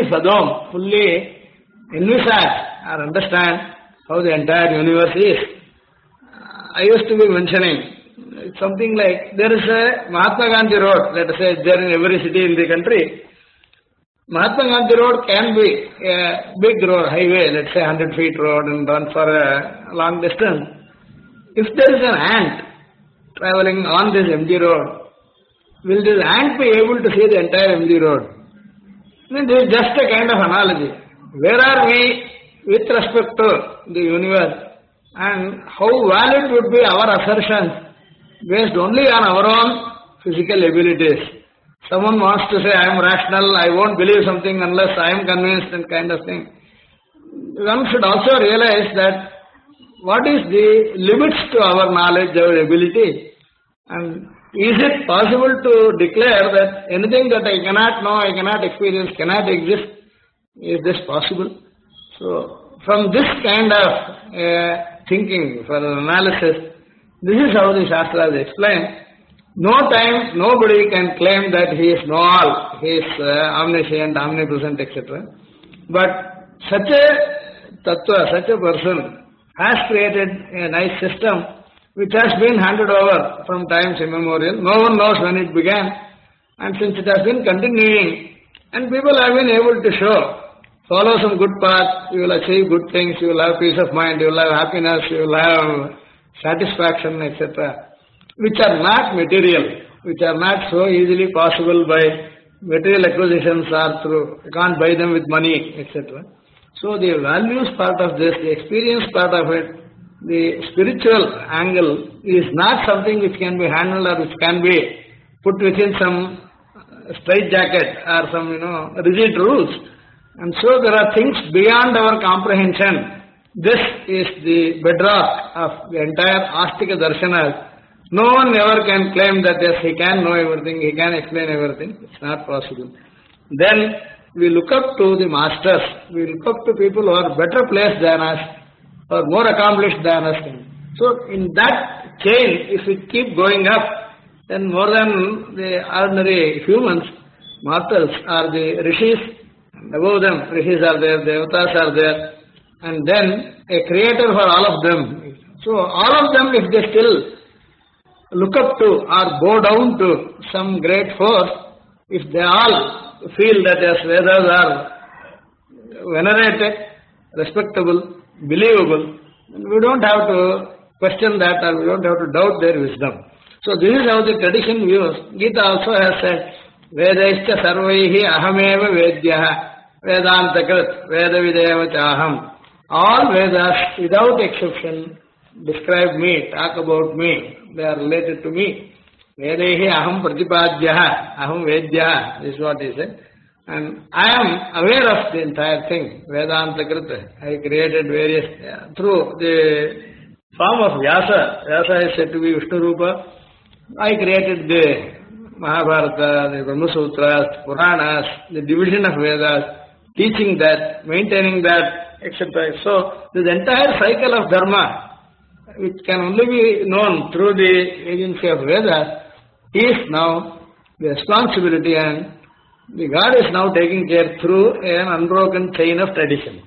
Speaker 1: envisage or understand how the entire universe is. I used to be mentioning something like there is a Mahatma Gandhi Road, let us say there in every city in the country. Mahatma Gandhi Road can be a big road, highway, let's say 100 feet road and run for a long distance. If there is an ant traveling on this empty road, will this ant be able to see the entire empty road? I mean, this is just a kind of analogy. Where are we with respect to the universe and how valid would be our assertions based only on our own physical abilities? Someone wants to say, I am rational, I won't believe something unless I am convinced and kind of thing. One should also realize that what is the limits to our knowledge, our ability? And is it possible to declare that anything that I cannot know, I cannot experience, cannot exist? Is this possible? So, from this kind of thinking, for analysis, this is how the Shastras explain. No time, nobody can claim that he is know-all, he is omniscient, omnipresent, etc. But such a tattva, such a person has created a nice system which has been handed over from times immemorial. No one knows when it began, and since it has been continuing, and people have been able to show, follow some good path, you will achieve good things, you will have peace of mind, you will have happiness, you will have satisfaction, etc., which are not material, which are not so easily possible by material acquisitions or through, you can't buy them with money, etc. So the values part of this, the experience part of it, the spiritual angle is not something which can be handled or which can be put within some straitjacket or some, rigid rules. And so there are things beyond our comprehension. This is the bedrock of the entire Astika Darshana. No one ever can claim that yes, he can know everything, he can explain everything. It's not possible. Then we look up to the masters, we look up to people who are better placed than us, or more accomplished than us. So in that chain, if we keep going up, then more than the ordinary humans, mortals are the rishis, and above them rishis are there, devatas are there, and then a creator for all of them. So all of them, if they still look up to or bow down to some great force, if they all feel that yes, Vedas are venerated, respectable, believable, we don't have to question that or we don't have to doubt their wisdom. So this is how the tradition views. Gita also has said, Vedaischa sarvaihi ahameva vedyaha Vedantakrit Veda videva chaham. All Vedas, without exception, describe me, talk about me. They are related to me. Vedehi aham pratipadyaha, aham vedyaha, this is what he said. And I am aware of the entire thing. Vedantakrit, I created various, through the form of Vyasa. Vyasa is said to be Vishnu Rupa. I created the Mahabharata, the Brahma Sutras, Puranas, the division of Vedas, teaching that, maintaining that, etc. So, this entire cycle of Dharma, which can only be known through the agency of Vedas, is now the responsibility, and the God is now taking care through an unbroken chain of tradition.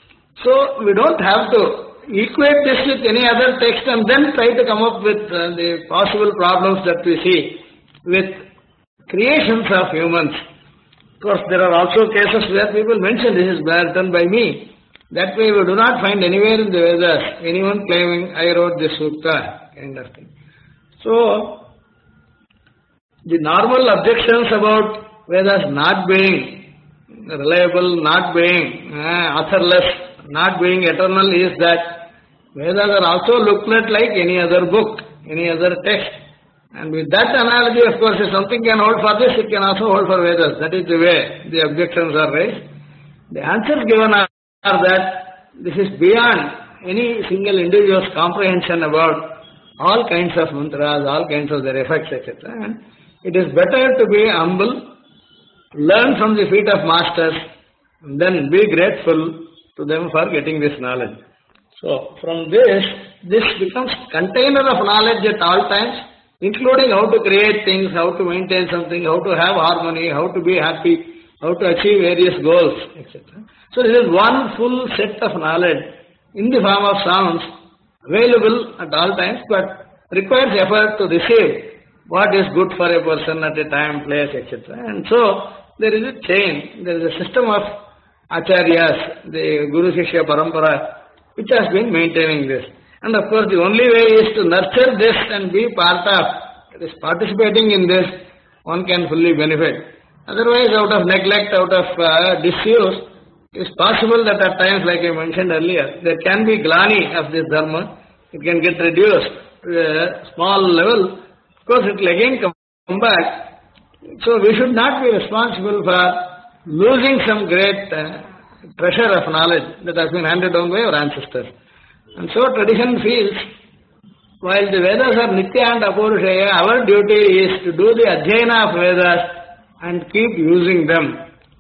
Speaker 1: So, we don't have to equate this with any other text and then try to come up with the possible problems that we see with creations of humans. Of course, there are also cases where people mention this is done by me. That way we do not find anywhere in the Vedas anyone claiming I wrote this sutta kind of thing. So, the normal objections about Vedas not being reliable, not being authorless, not being eternal is that Vedas are also looked at like any other book, any other text. And with that analogy, of course, if something can hold for this, it can also hold for Vedas. That is the way the objections are raised. The answers given are that this is beyond any single individual's comprehension about all kinds of mantras, all kinds of their effects, etc. And it is better to be humble, learn from the feet of masters, and then be grateful to them for getting this knowledge. So, from this becomes container of knowledge at all times, including how to create things, how to maintain something, how to have harmony, how to be happy, how to achieve various goals, etc. So, this is one full set of knowledge in the form of sounds, available at all times, but requires effort to receive what is good for a person at a time, place, etc. And so, there is a chain, there is a system of acharyas, the Guru Shishya Parampara, which has been maintaining this. And of course, the only way is to nurture this and be part of this, participating in this, one can fully benefit. Otherwise, out of neglect, out of disuse, it is possible that at times, like I mentioned earlier, there can be glani of this dharma. It can get reduced to a small level. Of course, it will again come back. So, we should not be responsible for losing some great treasure of knowledge that has been handed down by our ancestors. And so tradition feels, while the Vedas are Nitya and Apaurushaya, our duty is to do the Adhyayana of Vedas and keep using them.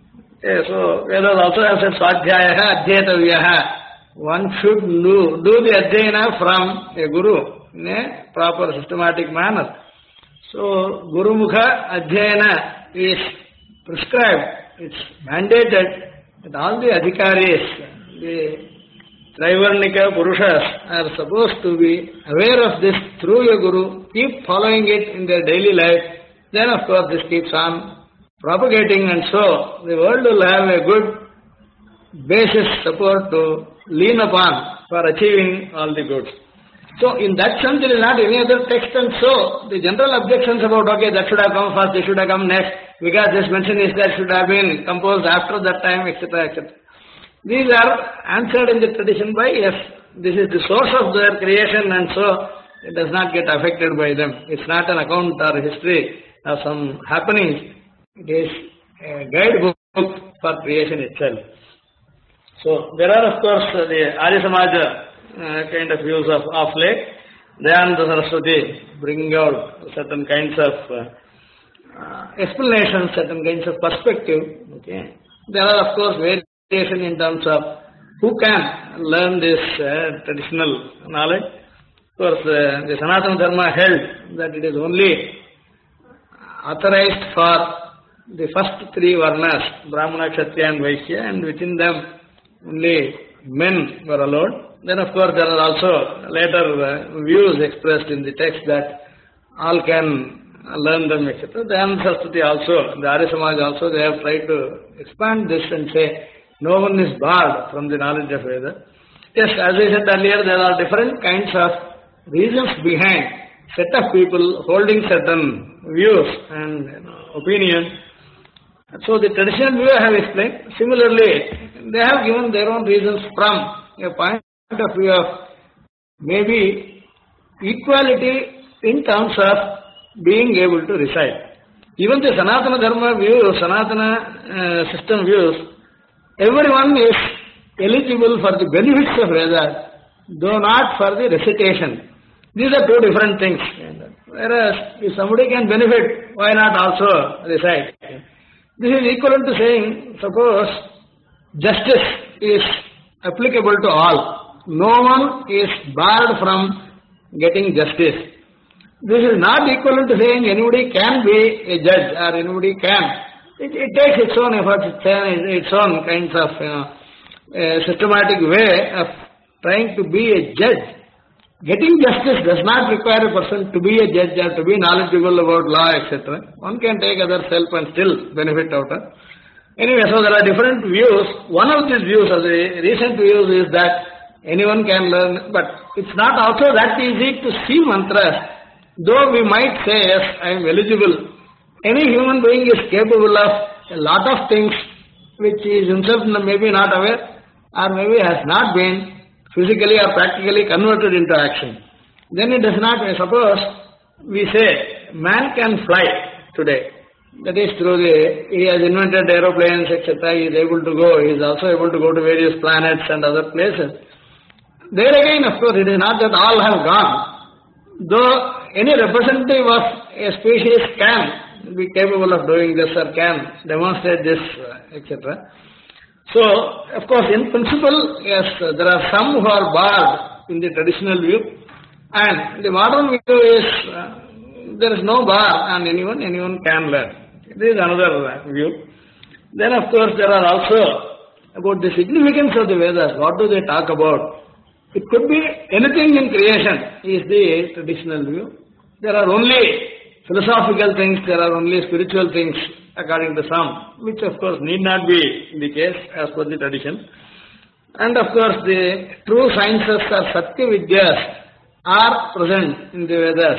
Speaker 1: So Vedas also have said Swadhyayaha Adhyayatavyaha. One should do the Adhyayana from a Guru in a proper systematic manner. So Guru Mukha Adhyayana is prescribed, it's mandated that all the adhikaris, the Traivarnika Purushas are supposed to be aware of this through a Guru, keep following it in their daily life. Then of course this keeps on propagating, and so the world will have a good basis support to lean upon for achieving all the goods. So in that sense there is not any other text, and so the general objections about okay that should have come first, this should have come next, because this mention is that should have been composed after that time, etc., etc. These are answered in the tradition by yes, this is the source of their creation, and so it does not get affected by them. It's not an account or history some happenings, it is a guidebook for creation itself. So there are of course the Arya Samaja kind of views of late. Dayananda Saraswati bringing out certain kinds of explanations, certain kinds of perspective. Okay. There are of course variation in terms of who can learn this traditional knowledge. Of course, the Sanatana Dharma held that it is only authorized for the first three varnas, Brahmana, Kshatriya and Vaishya, and within them only men were allowed. Then of course there are also later views expressed in the text that all can learn them, etc. The Dayananda Saraswati also, the Arya Samaj also, they have tried to expand this and say no one is barred from the knowledge of Veda. Yes, as I said earlier, there are different kinds of reasons behind set of people holding certain views and opinions. So the traditional view I have explained. Similarly, they have given their own reasons from a point of view of maybe equality in terms of being able to recite. Even the Sanatana Dharma view, Sanatana system views, everyone is eligible for the benefits of Vedas, though not for the recitation. These are two different things. Whereas if somebody can benefit, why not also recite? This is equivalent to saying, suppose justice is applicable to all. No one is barred from getting justice. This is not equivalent to saying anybody can be a judge or anybody can. It takes its own efforts, its own kinds of systematic way of trying to be a judge. Getting justice does not require a person to be a judge or to be knowledgeable about law, etc. One can take other help and still benefit out of. Anyway, so there are different views. One of these views, of the recent views, is that anyone can learn, but it's not also that easy to see mantras. Though we might say, yes, I am eligible. Any human being is capable of a lot of things which is himself maybe not aware or maybe has not been physically or practically converted into action. Then it does not, suppose we say man can fly today. That is through he has invented aeroplanes, etc. He is able to go. He is also able to go to various planets and other places. There again, of course, it is not that all have gone. Though any representative of a species can be capable of doing this or can demonstrate this, etc. So, of course, in principle, yes, there are some who are barred in the traditional view, and the modern view is there is no bar on anyone can learn. This is another view. Then, of course, there are also about the significance of the Vedas. What do they talk about? It could be anything in creation is the traditional view. There are only philosophical things, there are only spiritual things according to some, which of course need not be the case as per the tradition. And of course the true sciences or Satya Vidyas are present in the Vedas.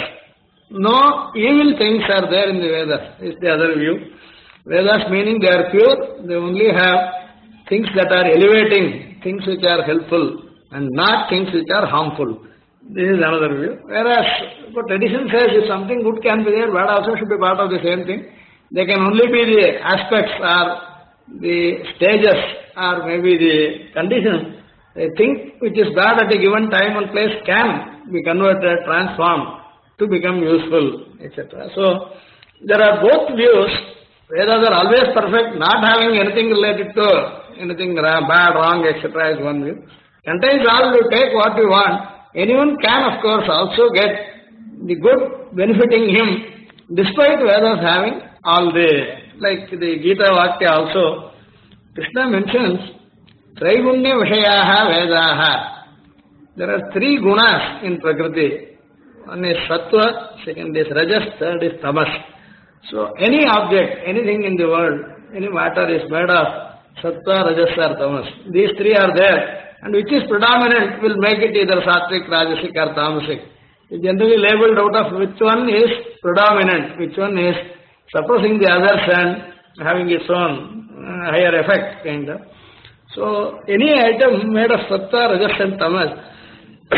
Speaker 1: No evil things are there in the Vedas, is the other view. Vedas meaning they are pure, they only have things that are elevating, things which are helpful and not things which are harmful. This is another view. Whereas what tradition says if something good can be there, bad also should be part of the same thing. They can only be the aspects or the stages or maybe the conditions. A thing which is bad at a given time and place can be converted, transformed to become useful, etc. So there are both views. Vedas are always perfect, not having anything related to anything bad, wrong, etc. is one view. Contains all, you take what you want. Anyone can, of course, also get the good benefiting him, despite Vedas having all the, like the Gita Vakya also, Krishna mentions, Traigunya Vishayaha Vedaha. There are three gunas in Prakriti. One is Sattva, second is Rajas, third is Tamas. So any object, anything in the world, any matter is made of Sattva, Rajas or Tamas. These three are there. And which is predominant will make it either Sattvic, Rajasic or Tamasic. It generally labeled out of which one is predominant, which one is suppressing the others and having its own higher effect kind of. So any item made of Sattva, Rajas and Tamas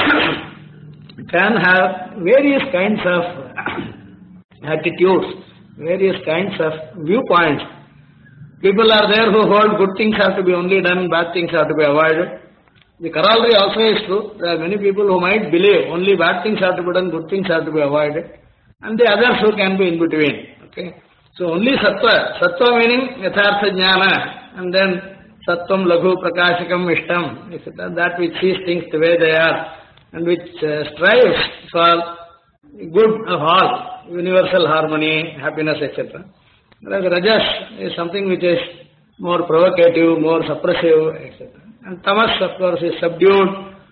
Speaker 1: can have various kinds of attitudes various kinds of viewpoints. People are there who hold good things have to be only done, bad things have to be avoided. The corollary also is true. There are many people who might believe only bad things have to be done, good things have to be avoided, and the others who can be in between. Okay, so only sattva. Sattva meaning yathartha jnana, and then sattvam laghu prakashikam ishtam, etc. That which sees things the way they are, and which strives for good of all, universal harmony, happiness, etc. Whereas rajas is something which is more provocative, more suppressive, etc. And tamas, of course, is subdued,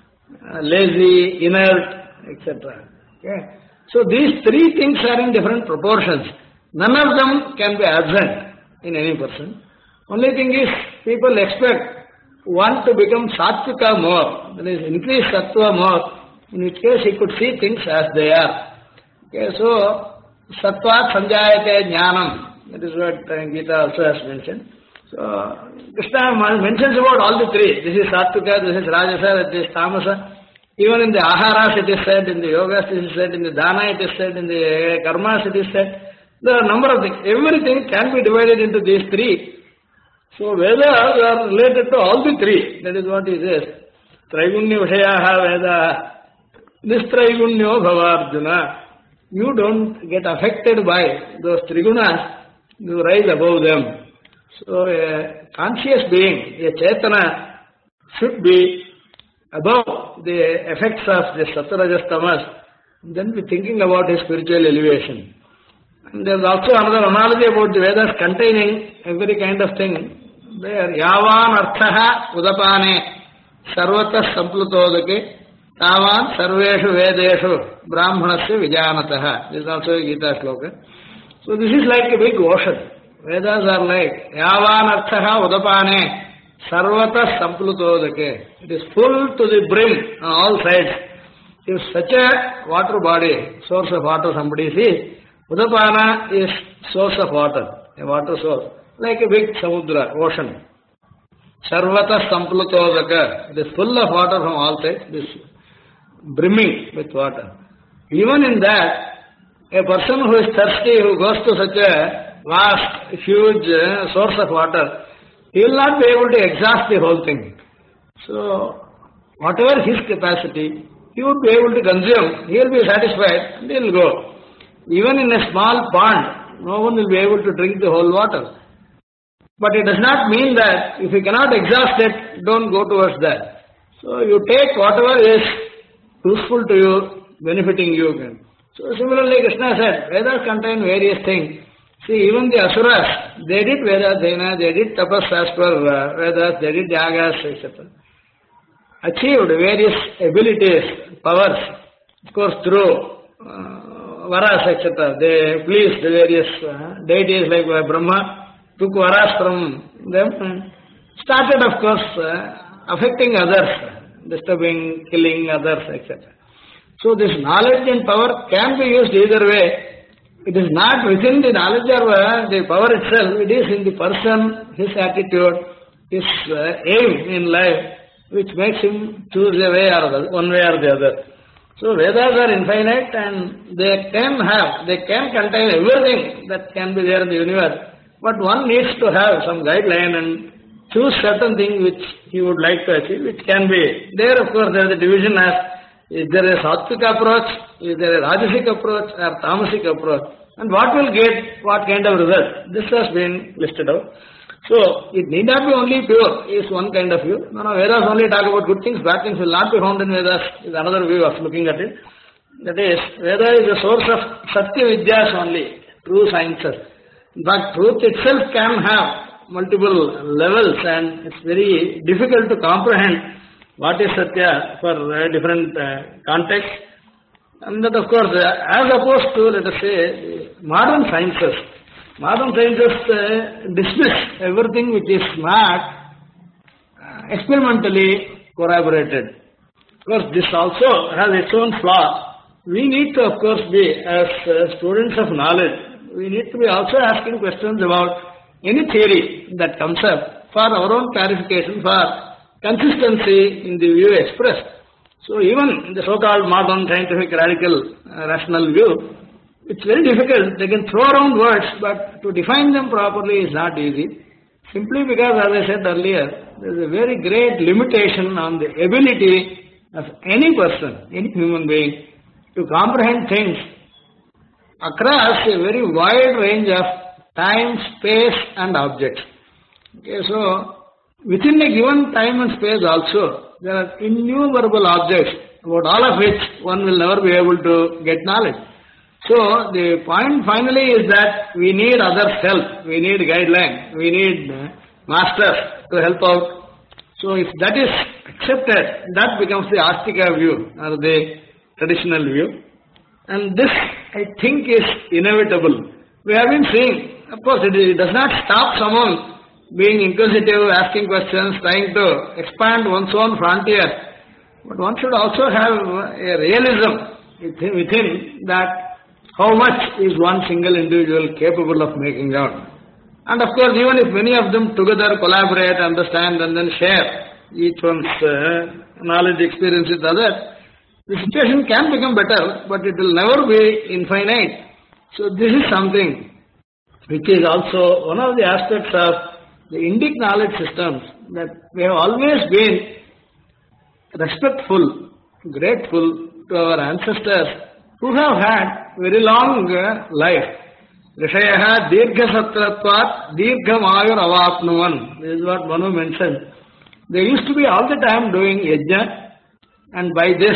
Speaker 1: lazy, inert, etc. Okay. So these three things are in different proportions. None of them can be absent in any person. Only thing is, people expect one to become sattvika more, that is, increase sattva more, in which case he could see things as they are. Okay, so sattva sanjayate jnanam. That is what Gita also has mentioned. So Krishna mentions about all the three. This is sattvika, this is rajasa, this is tamasa. Even in the aharas it is said, in the yogas it is said, in the dana it is said, in the karmas it is said. There are a number of things. Everything can be divided into these three. So Vedas are related to all the three. That is what he says. Traigunya vishayaha Veda. Nistraigunyo bhava Arjuna. You don't get affected by those trigunas. You rise above them. So a conscious being, a Chaitana, should be above the effects of the Sattva-Rajas Tamas, then be thinking about his spiritual elevation. And there is also another analogy about the Vedas containing every kind of thing. There, Yavan Arthaha Udapane Sarvata Samplutodake Tavan Sarveshu Vedeshu Brahmanasya Vijanataha. This is also a Gita sloka. So this is like a big ocean. Vedas are like Yavan Arthaha Udapane Sarvata Samplutodake. It is full to the brim on all sides. If such a water body, source of water somebody sees, Udapana is source of water, a water source, like a big samudra, ocean. Sarvata Samplutodaka. It is full of water from all sides. It is brimming with water. Even in that, a person who is thirsty, who goes to such a vast, huge source of water, he will not be able to exhaust the whole thing. So, whatever his capacity, he would be able to consume, he will be satisfied, and he will go. Even in a small pond, no one will be able to drink the whole water. But it does not mean that if you cannot exhaust it, don't go towards that. So, you take whatever is useful to you, benefiting you. So similarly, Krishna said, Vedas contain various things. See, even the Asuras, they did Vedadhyayana, they did tapas as per Vedas, they did yagas, etc. Achieved various abilities, powers, of course through varas, etc. They pleased the various deities like Brahma, took varas from them and started, of course, affecting others, disturbing, killing others, etc. So this knowledge and power can be used either way. It is not within the knowledge or the power itself, it is in the person, his attitude, his aim in life, which makes him choose a way or the, one way or the other. So Vedas are infinite and they can contain everything that can be there in the universe. But one needs to have some guideline and choose certain things which he would like to achieve, which can be. There, of course, there is a division as is there a sattvic approach, is there a rajasic approach or tamasic approach, and what will get what kind of result. This has been listed out. So, it need not be only pure, is one kind of view. No, Vedas only talk about good things, bad things will not be found in Vedas, is another view of looking at it. That is, Veda is a source of Satya Vidyas only, true sciences. In fact, truth itself can have multiple levels and it's very difficult to comprehend what is Satya for different contexts. And that, of course, as opposed to, let us say, modern sciences. Modern sciences dismiss everything which is not experimentally corroborated. Of course, this also has its own flaw. We need to, of course, be, as students of knowledge, we need to be also asking questions about any theory that comes up for our own clarification, for consistency in the view expressed. So even in the so-called modern scientific radical rational view, It's very difficult. They can throw around words, but to define them properly is not easy. Simply because, as I said earlier, there is a very great limitation on the ability of any person, any human being, to comprehend things across a very wide range of time, space, and objects. Okay, so within a given time and space also, there are innumerable objects about all of which one will never be able to get knowledge. So the point finally is that we need others' help, we need guidelines, we need masters to help out. So if that is accepted, that becomes the Astika view or the traditional view. And this, I think, is inevitable. We have been seeing, of course, it does not stop someone being inquisitive, asking questions, trying to expand one's own frontier. But one should also have a realism within that how much is one single individual capable of making out. And of course, even if many of them together collaborate, understand, and then share each one's knowledge, experience with others, the situation can become better, but it will never be infinite. So this is something which is also one of the aspects of the Indic knowledge systems, that we have always been respectful, grateful to our ancestors who have had very long life. Rishayaha dirgha satratvat dirgham ayur avapnuvan. This is what Manu mentioned. They used to be all the time doing yajna, and by this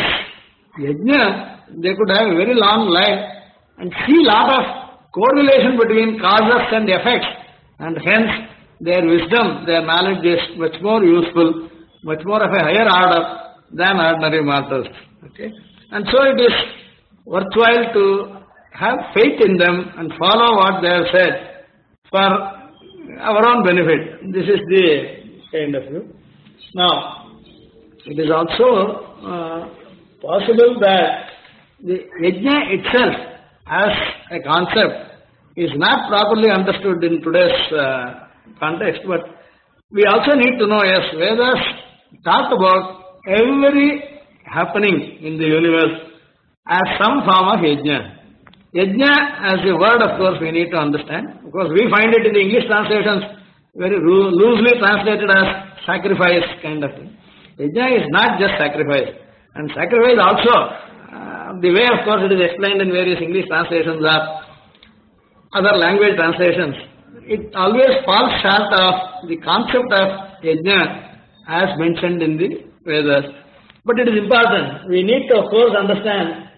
Speaker 1: yajna they could have a very long life and see lot of correlation between causes and effects, and hence their wisdom, their knowledge is much more useful, much more of a higher order than ordinary mortals. Okay? And so it is worthwhile to have faith in them and follow what they have said for our own benefit. This is the kind of view. Now, it is also possible that the yajna itself as a concept is not properly understood in today's context, but we also need to know, yes, Vedas talk about every happening in the universe as some form of yajna. Yajna as a word, of course, we need to understand, because we find it in the English translations very loosely translated as sacrifice kind of thing. Yajna is not just sacrifice, and sacrifice also, the way, of course, it is explained in various English translations or other language translations, it always falls short of the concept of yajna as mentioned in the Vedas. But it is important. We need to, of course, understand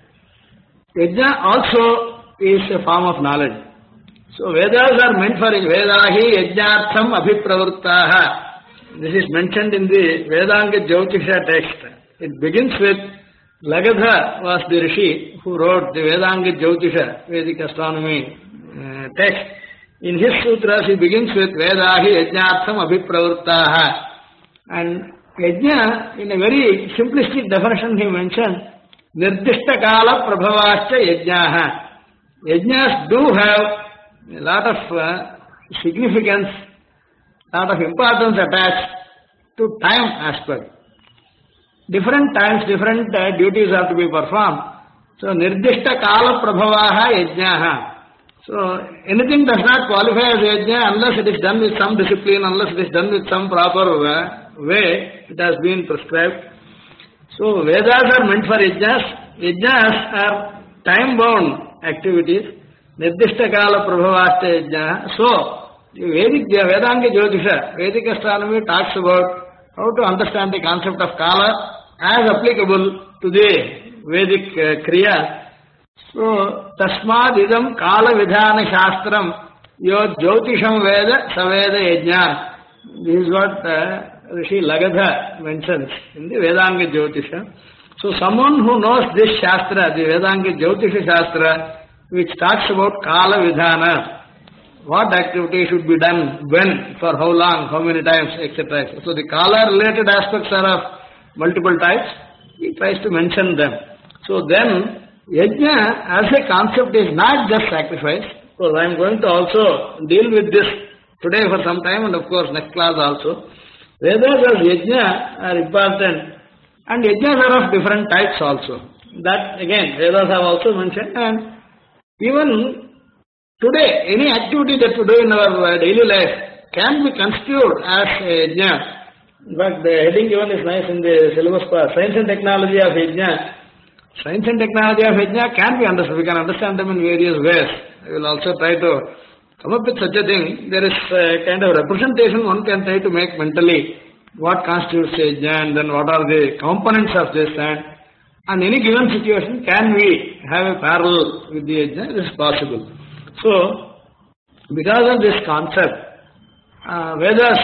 Speaker 1: yajna also is a form of knowledge. So Vedas are meant for Vedahi yajnartham abhipravruttaha. This is mentioned in the Vedanga Jyotisha text. It begins with Lagadha was the Rishi who wrote the Vedanga Jyotisha, Vedic astronomy text. In his sutras he begins with Vedahi yajnartham abhipravruttaha. And yajna, in a very simplistic definition, he mentioned nirdishta kala prabhavascha yajnaha. Yajnas do have a lot of significance, lot of importance attached to time aspect. Different times, different duties have to be performed. So nirdishta kala prabhavaha yajnaha. So anything does not qualify as yajna unless it is done with some discipline, unless it is done with some proper way it has been prescribed. So Vedas are meant for yajnas. Yajnas are time-bound activities. Nirdishta kala prabhavasta yajna. So Vedanga Jyotisha, Vedic astronomy talks about how to understand the concept of kala as applicable to the Vedic kriya. So tasmad idam kala vidhana shastram yo jyotisham veda saveda yajna. This is what Rishi Lagadha mentions in the Vedanga Jyotisha. So someone who knows this Shastra, the Vedanga Jyotisha Shastra, which talks about Kala Vidhana, what activity should be done, when, for how long, how many times, etc. So the Kala related aspects are of multiple types. He tries to mention them. So then, Yajna as a concept is not just sacrifice. So I am going to also deal with this today for some time, and of course next class also. Vedas as yajna are important, and yajnas are of different types also. That again Vedas have also mentioned, and Even today, any activity that we do in our daily life can be construed as a yajna. In fact, the heading given is nice in the syllabus part. Science and technology of yajna. Science and technology of yajna can be understood. We can understand them in various ways. I will also try to come up with such a thing. There is a kind of representation one can try to make mentally. What constitutes yajna and then what are the components of this, and any given situation can we have a parallel with the yajna? It is possible. So, because of this concept, Vedas,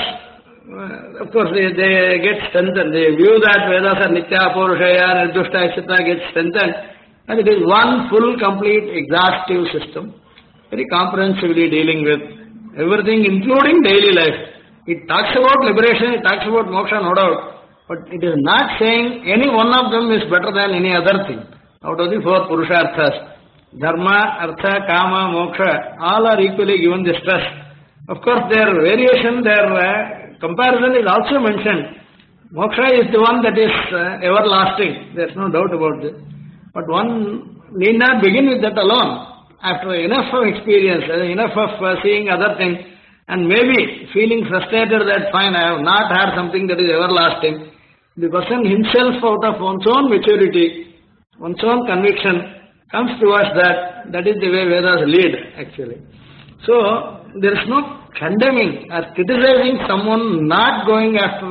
Speaker 1: of course, they get strengthened. They view that Vedas are Nitya, Purushaya, Nirdushta, etc. get strengthened. And it is one full, complete, exhaustive system, very comprehensively dealing with everything, including daily life. It talks about liberation, it talks about moksha, no doubt, but it is not saying any one of them is better than any other thing. Out of the four Purusharthas, Dharma, Artha, Kama, Moksha, all are equally given the stress. Of course, their variation, their comparison is also mentioned. Moksha is the one that is everlasting. There is no doubt about this. But one need not begin with that alone. After enough of experience, enough of seeing other things, and maybe feeling frustrated that fine, I have not had something that is everlasting, the person himself out of one's own maturity, one's own conviction, comes to us that that is the way Vedas lead actually. So, there is no condemning or criticizing someone not going after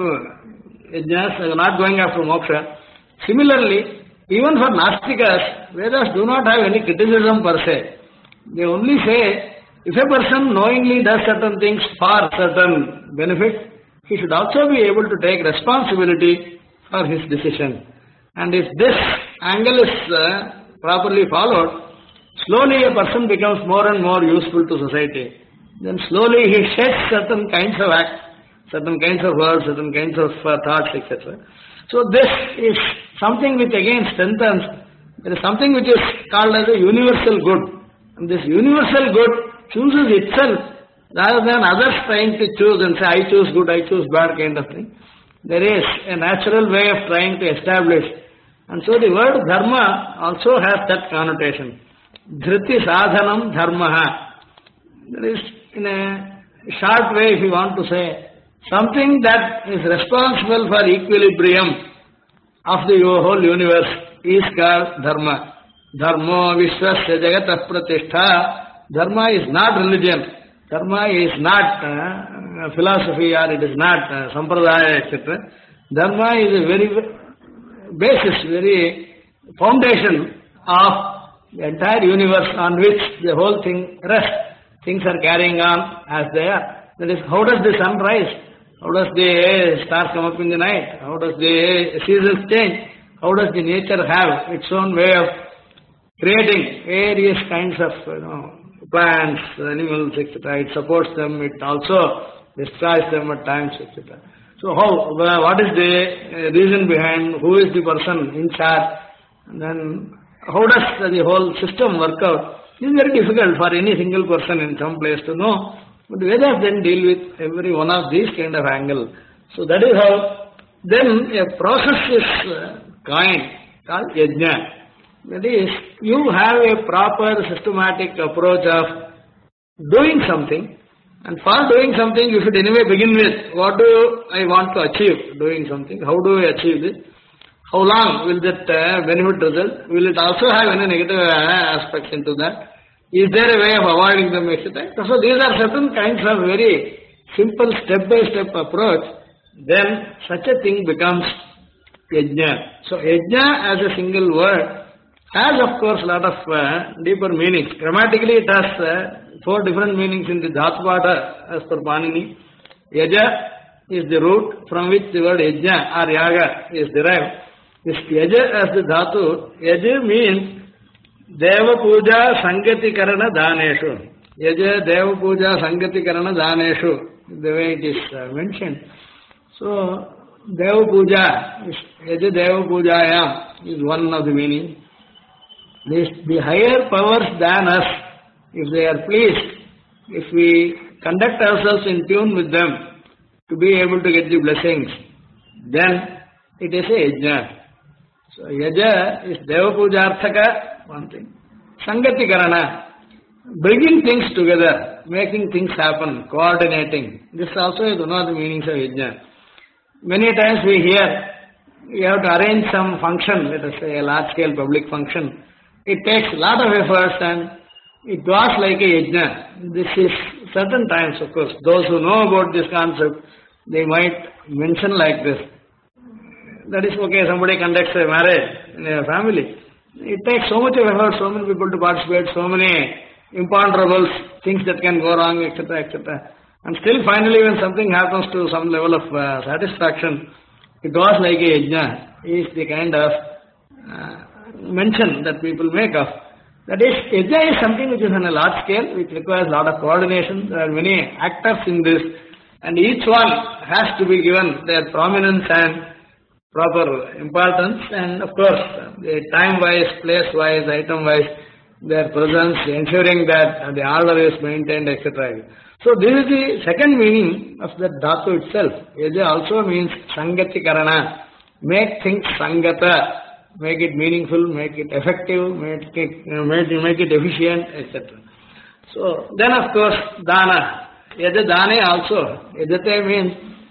Speaker 1: yajnas, not going after moksha. Similarly, even for Nastikas, Vedas do not have any criticism per se. They only say, if a person knowingly does certain things for certain benefit, he should also be able to take responsibility for his decision. And if this angle is properly followed, slowly a person becomes more and more useful to society. Then slowly he sheds certain kinds of acts, certain kinds of words, certain kinds of thoughts, etc. So this is something which again strengthens. There is something which is called as a universal good. And this universal good chooses itself rather than others trying to choose and say, I choose good, I choose bad kind of thing. There is a natural way of trying to establish. And so the word dharma also has that connotation. Dhriti sadhanam dharmaha. There is, in a short way, if you want to say, something that is responsible for equilibrium of the whole universe is called dharma. Dharmo vishwasya jagatah pratishtha. Dharma is not religion. Dharma is not philosophy, or it is not sampradaya, etc. Dharma is a very basis, very foundation of the entire universe on which the whole thing rests. Things are carrying on as they are. That is, how does the sun rise? How does the stars come up in the night? How does the seasons change? How does the nature have its own way of creating various kinds of plants, animals, etc. It supports them, it also destroys them at times, etc. So what is the reason behind, who is the person in charge, and then how does the whole system work out? It is very difficult for any single person in some place to know. But Vedas then deal with every one of these kind of angle. So that is how then a process is coined called yajna. That is, you have a proper systematic approach of doing something, and for doing something you should anyway begin with, what do I want to achieve doing something, how do I achieve this, how long will that benefit result, will it also have any negative aspects into that, is there a way of avoiding them, etc. So these are certain kinds of very simple step-by-step approach, then such a thing becomes yajna. So yajna as a single word has of course a lot of deeper meanings. Grammatically it has four different meanings in the Dhatupata as per Panini. Yaja is the root from which the word yajna or yaga is derived. This yaja as the dhatu, yaja means Deva Puja Sangati Karana Daneshu. Yaja Deva Puja Sangati Karana Daneshu, the way it is mentioned. So Deva Puja, Yaja Deva Pujayam is one of the meanings. The higher powers than us, if they are pleased, if we conduct ourselves in tune with them to be able to get the blessings, then it is a yajna. So yaja is Deva Pujarthaka, one thing. Sangati Karana. bringing things together, making things happen, coordinating. This also is one of the meanings of yajna. Many times we hear you have to arrange some function, let us say a large scale public function. It takes a lot of efforts and it goes like a yajna. This is certain times, of course. Those who know about this concept, they might mention like this. That is okay, somebody conducts a marriage in a family. It takes so much of effort, so many people to participate, so many imponderables, things that can go wrong, etc., etc. And still finally when something happens to some level of satisfaction, it goes like a yajna, is the kind of mention that people make of. That is, yajna is something which is on a large scale, which requires a lot of coordination. There are many actors in this, and each one has to be given their prominence and proper importance, and of course, the time-wise, place-wise, item-wise, their presence, ensuring that the order is maintained, etc. So this is the second meaning of the dhatu itself. Yaja also means sangati karana, make things sangata, make it meaningful, make it effective, make it efficient, etc. So then of course dana, yaja dane also. Yajate means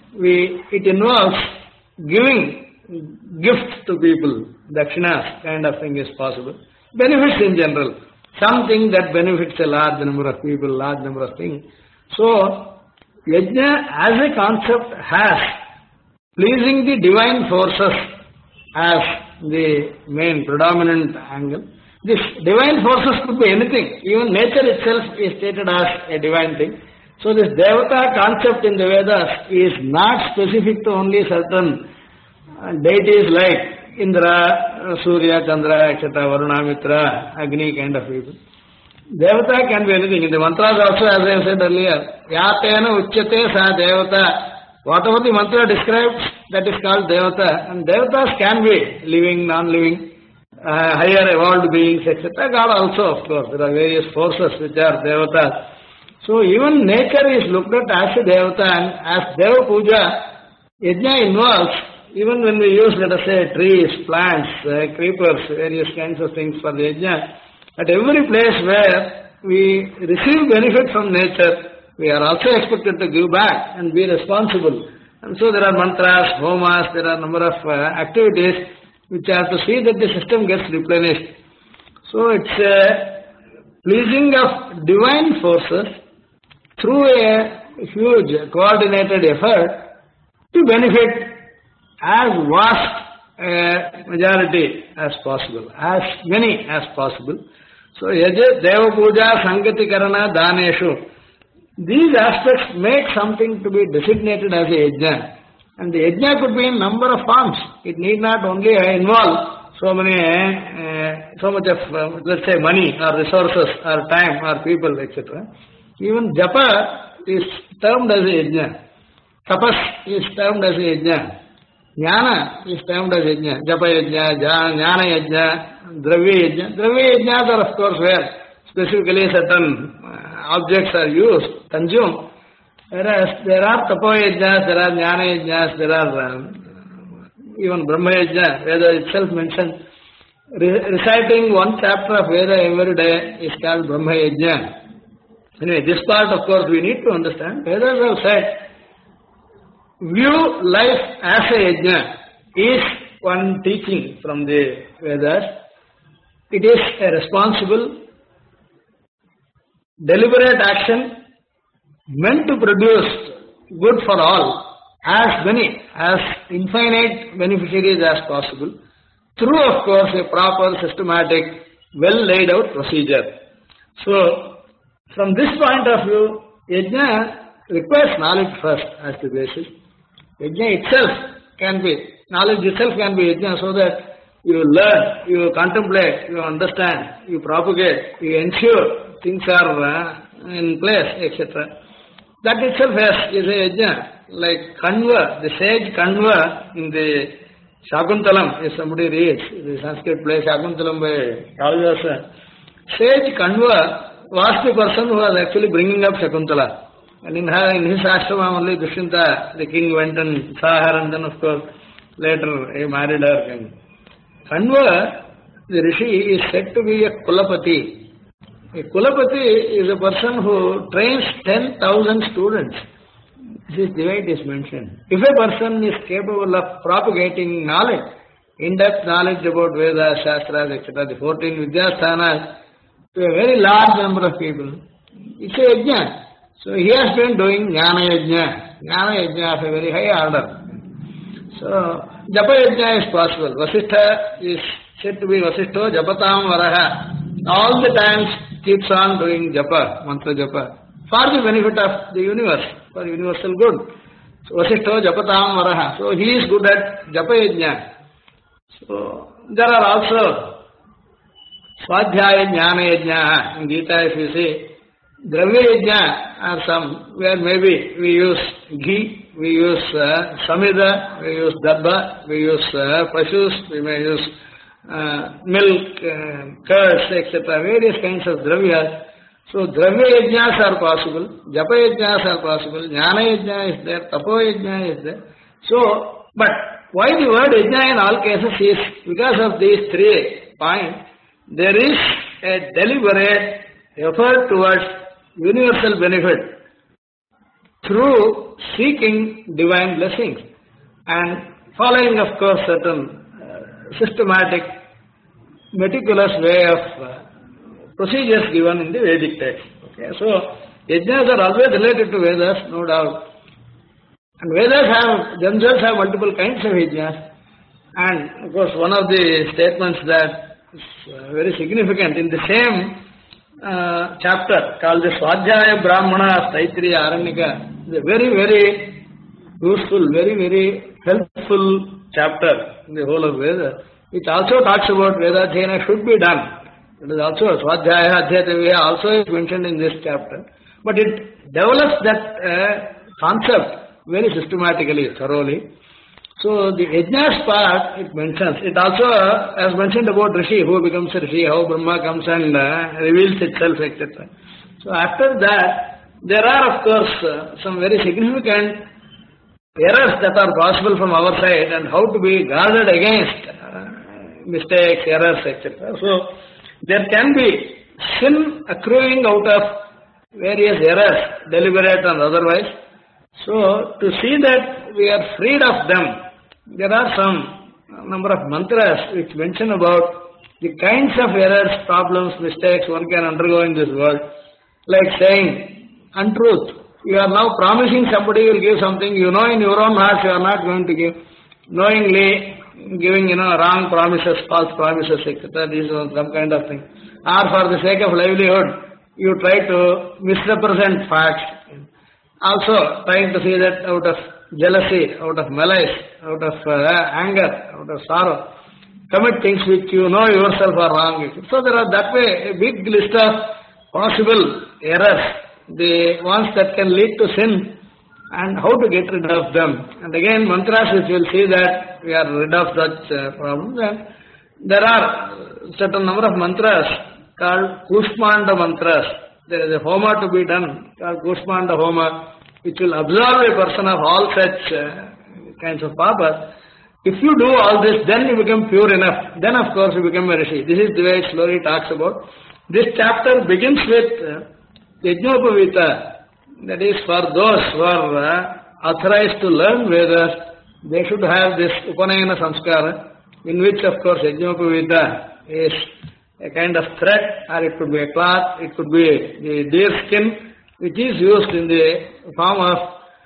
Speaker 1: it involves giving gifts to people, dakshinas kind of thing is possible. Benefits in general, something that benefits a large number of people, large number of things. So, yajna as a concept has pleasing the divine forces as the main predominant angle. This divine forces could be anything. Even nature itself is stated as a divine thing. So this Devata concept in the Vedas is not specific to only certain deities like Indra, Surya, Chandra, etc., Varuna, Mitra, Agni kind of people. Devata can be anything. In the mantras also, as I said earlier, Yatena Uchyate Sa Devata. Whatever the mantra describes, that is called Devata. And Devatas can be living, non-living, higher evolved beings, etc. God also, of course. There are various forces which are Devatas. So even nature is looked at as a Devata, and as Deva Puja, Yajna involves, even when we use, let us say, trees, plants, creepers, various kinds of things for the yajna, at every place where we receive benefit from nature, we are also expected to give back and be responsible. And so there are mantras, homas, there are a number of activities which have to see that the system gets replenished. So it's a pleasing of divine forces through a huge coordinated effort to benefit as vast a majority as possible, as many as possible. So, Yaja, Deva Puja, Sangati Karana, Daneshu. These aspects make something to be designated as a yajna. And the yajna could be in number of forms. It need not only involve so much of, let's say, money or resources or time or people, etc. Even japa is termed as a yajna. Tapas is termed as a yajna. Jnana is termed as yajna. Japa yajna, jnana yajna, dravya yajna. Dravya yajnas are of course where specifically certain objects are used, consumed. Whereas there are tapo yajnas, there are jnana yajnas, there are even brahma yajna. Veda itself mentioned reciting one chapter of Veda every day is called brahma yajna. Anyway, this part of course we need to understand. Vedas have said, view life as a yajna is one teaching from the Vedas. It is a responsible, deliberate action meant to produce good for all, as many, as infinite beneficiaries as possible, through of course a proper, systematic, well laid out procedure. So, from this point of view, yajna requires knowledge first as the basis. Yajna itself can be, knowledge itself can be yajna, so that you learn, you contemplate, you understand, you propagate, you ensure things are in place, etc. That itself is a yajna. Like Kanva, the sage Kanva in the Shakuntalam, if somebody reads the Sanskrit play Shakuntalam by Kalidasa, sage Kanva was the person who was actually bringing up Shakuntala. And in his ashrama only Dushyanta, the king went and saw her, and then of course later he married her. Kanva, the rishi, is said to be a Kulapati. A Kulapati is a person who trains 10,000 students. This is the way it is mentioned. If a person is capable of propagating knowledge, in-depth knowledge about Vedas, Shastras, etc., the 14 Vidyasthanas, to a very large number of people, it's a yajna. So he has been doing jnana yajna of a very high order. So japa yajna is possible. Vasishtha is said to be Vasishtho japatam varaha. All the times keeps on doing japa, mantra japa, for the benefit of the universe, for universal good. So Vasishtho japatam varaha. So he is good at japa yajna. So there are also swadhyaya jnana yajna. In Gita, if you see, dravya yajna are some where maybe we use ghee, we use samida, we use dabba, we use pashus, we may use milk, curds, etc. Various kinds of dravyas. So dravya yajnas are possible, japa yajnas are possible, jnana yajna is there, tapo yajna is there. So, but why the word yajna in all cases is because of these 3 points. There is a deliberate effort towards universal benefit through seeking divine blessings and following, of course, certain systematic, meticulous way of procedures given in the Vedic text. Okay, so yajnas are always related to Vedas, no doubt. And Vedas themselves have multiple kinds of yajnas. And of course, one of the statements that is very significant in the same chapter called the Swadhyaya Brahmana of Taittiriya Aranyaka is a very, very useful, very, very helpful chapter in the whole of Veda, which also talks about Vedadhyayana should be done. It is also Swadhyaya Adhyatavya also is mentioned in this chapter. But it develops that concept very systematically, thoroughly. So the yajnas part it mentions. It also has mentioned about Rishi, who becomes a Rishi, how Brahma comes and reveals itself, etc. So after that, there are of course some very significant errors that are possible from our side and how to be guarded against mistakes, errors, etc. So there can be sin accruing out of various errors, deliberate and otherwise. So to see that we are freed of them, there are some number of mantras which mention about the kinds of errors, problems, mistakes one can undergo in this world. Like saying untruth. You are now promising somebody you will give something, you know in your own heart you are not going to give. Knowingly giving, wrong promises, false promises, etc. These are some kind of thing. Or for the sake of livelihood, you try to misrepresent facts. Also trying to see that out of jealousy, out of malice, out of anger, out of sorrow, commit things which you know yourself are wrong. So there are that way a big list of possible errors, the ones that can lead to sin and how to get rid of them. And again mantras which will see that we are rid of such problems. And there are certain number of mantras called Kushmanda mantras. There is a homa to be done called Kushmanda homa, which will absolve a person of all such kinds of papas. If you do all this, then you become pure enough. Then of course you become a Rishi. This is the way it slowly talks about. This chapter begins with Yajnopavita. That is for those who are authorized to learn Vedas, they should have this Upanayana Samskara, in which of course Yajnopavita is a kind of thread, or it could be a cloth, it could be the deer skin, which is used in the form of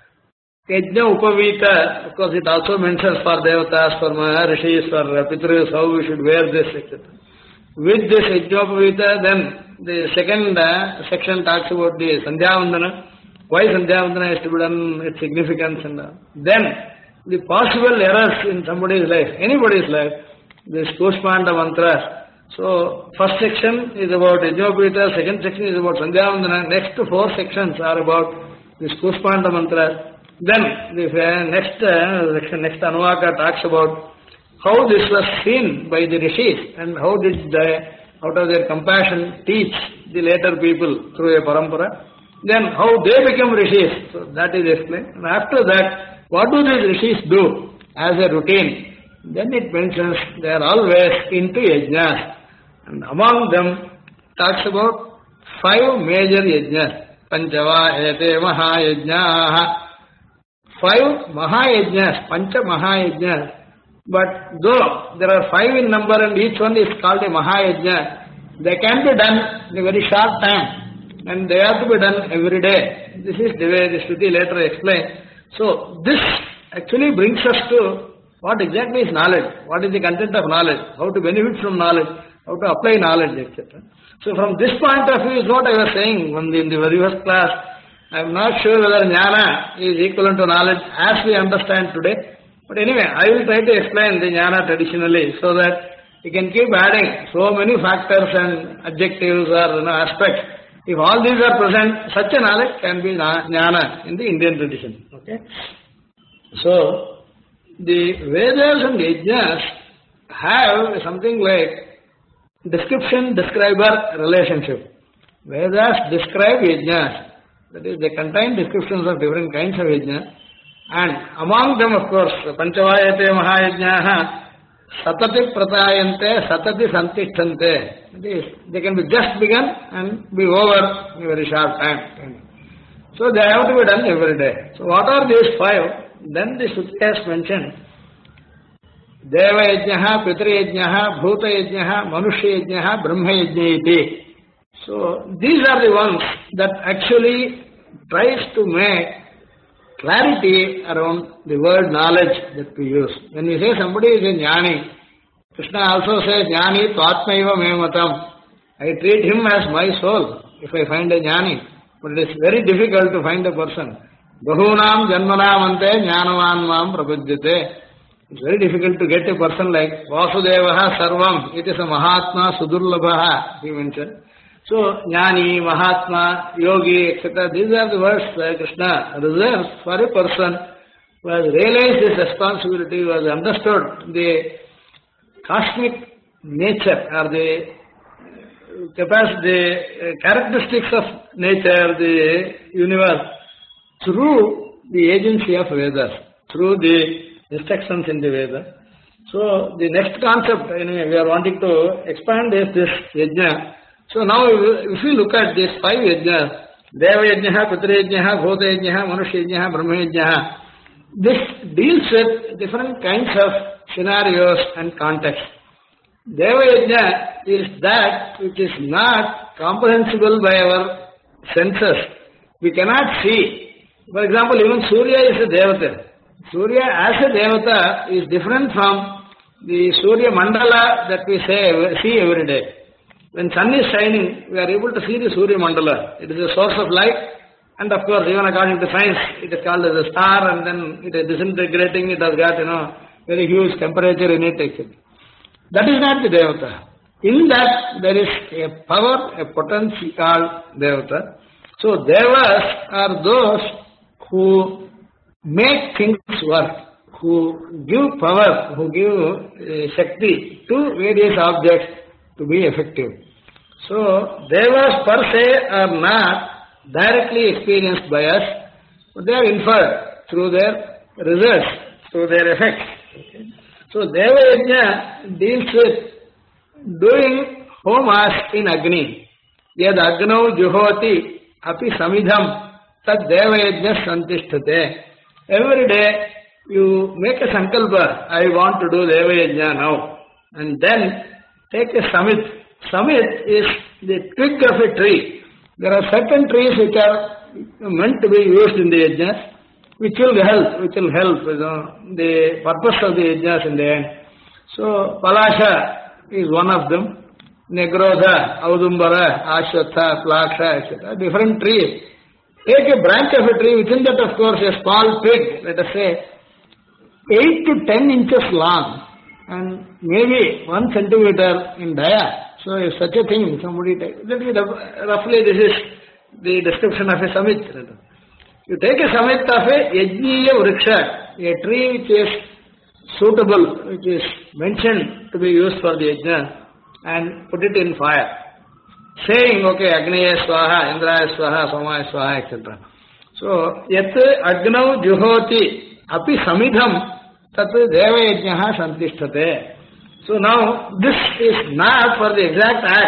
Speaker 1: Yajna Upavita. Of course, it also mentions for Devatas, for Rishis, for Pitrus, how we should wear this, etc. With this Yajna Upavita, then the second section talks about the Sandhyavandana, why Sandhyavandana has to be done, its significance, and then the possible errors in somebody's life, anybody's life, this Kushmanda mantra. So, first section is about Yajnopavita, second section is about Sandhyavandana, next 4 sections are about this Kushmanda mantra. Then, the next section, next Anuvaka talks about how this was seen by the Rishis and how did they, out of their compassion, teach the later people through a parampara. Then, how they become Rishis, so that is explained. And after that, what do these Rishis do as a routine? Then it mentions they are always into yajnas. And among them talks about 5 major yajnas. Panchava ete mahayajnaha. 5 mahayajnas, pancha mahayajnas. But though there are 5 in number and each one is called a mahayajna, they can be done in a very short time and they have to be done every day. This is the way the Shruti later explained. So this actually brings us to what exactly is knowledge, what is the content of knowledge, how to benefit from knowledge, how to apply knowledge, etc. So from this point of view is what I was saying in the very first class. I am not sure whether jnana is equivalent to knowledge as we understand today. But anyway, I will try to explain the jnana traditionally so that you can keep adding so many factors and adjectives or aspects. If all these are present, such a knowledge can be jnana in the Indian tradition. Okay. So the Vedas and Yajnas have something like description-describer relationship. Vedas describe Yajnas. That is, they contain descriptions of different kinds of yajna. And among them, of course, Panchavayate Mahayajnaha, Satati Pratayante, Satati Santishtante. That is, they can be just begun and be over in a very short time. So they have to be done every day. So what are these 5? Then the Shruti has mentioned Deva Yajnaha, Pitri Yajnaha, Bhuta Yajnaha, Manushya Yajnaha, Brahma Yajna iti. So these are the ones that actually tries to make clarity around the word knowledge that we use. When we say somebody is a jnani, Krishna also says jnani tvatmaiva me matam. I treat him as my soul if I find a jnani. But it is very difficult to find a person. Bahunam janmanam ante jnanavan mam prapadyate. It's very difficult to get a person like Vasudevaha sarvam. It is a Mahatma Sudurlabhaha, he mentioned. So, Jnani, Mahatma, Yogi, etc. These are the words Krishna reserves for a person who has realized his responsibility, who has understood the cosmic nature or the capacity, the characteristics of nature, the universe, through the agency of Vedas, through the instructions in the Vedas. So, the next concept, anyway, we are wanting to expand is this yajna. So now if we look at these 5 yajnas, Deva Yajnaha, Pitra Yajnaha, Bhuta Yajnaha, Manushya Yajnaha, Brahma Yajnaha, this deals with different kinds of scenarios and contexts. Deva Yajna is that which is not comprehensible by our senses. We cannot see. For example, even Surya is a Devata. Surya as a Devata is different from the Surya Mandala that we see every day. When sun is shining, we are able to see the Surya Mandala. It is a source of light, and of course, even according to science, it is called as a star, and then it is disintegrating. It has got very huge temperature in it. Etc. That is not the Devata. In that, there is a power, a potency called Devata. So Devas are those who make things work, who give power, who give Shakti to various objects to be effective. So, Devas per se are not directly experienced by us, but they are inferred through their results, through their effects. Okay. So, Deva Yajna deals with doing homas in Agni. Yad Agnau Juhoti api samidham tad Deva Yajna santisthate. Every day you make a sankalpa, I want to do Deva Yajna now. And then take a samit. Samit is the twig of a tree. There are certain trees which are meant to be used in the yajnas, which will help the purpose of the yajnas in the end. So, Palasha is one of them. Negrodha, Audumbara, Ashwatha, Plaksha, etc. Different trees. Take a branch of a tree, within that of course a small twig, let us say, 8 to 10 inches long and maybe 1 centimeter in dia. So if such a thing somebody takes, roughly this is the description of a samit. You take a samit of a yajniya vriksha, a tree which is suitable, which is mentioned to be used for the yajna, and put it in fire. Saying, okay, Agniya Swaha, Indraya Swaha, Somaya Swaha, etc. So, yat Agnau Juhoti api samidham tat Deva Yajnaha santisthate. So now, this is not for the exact act.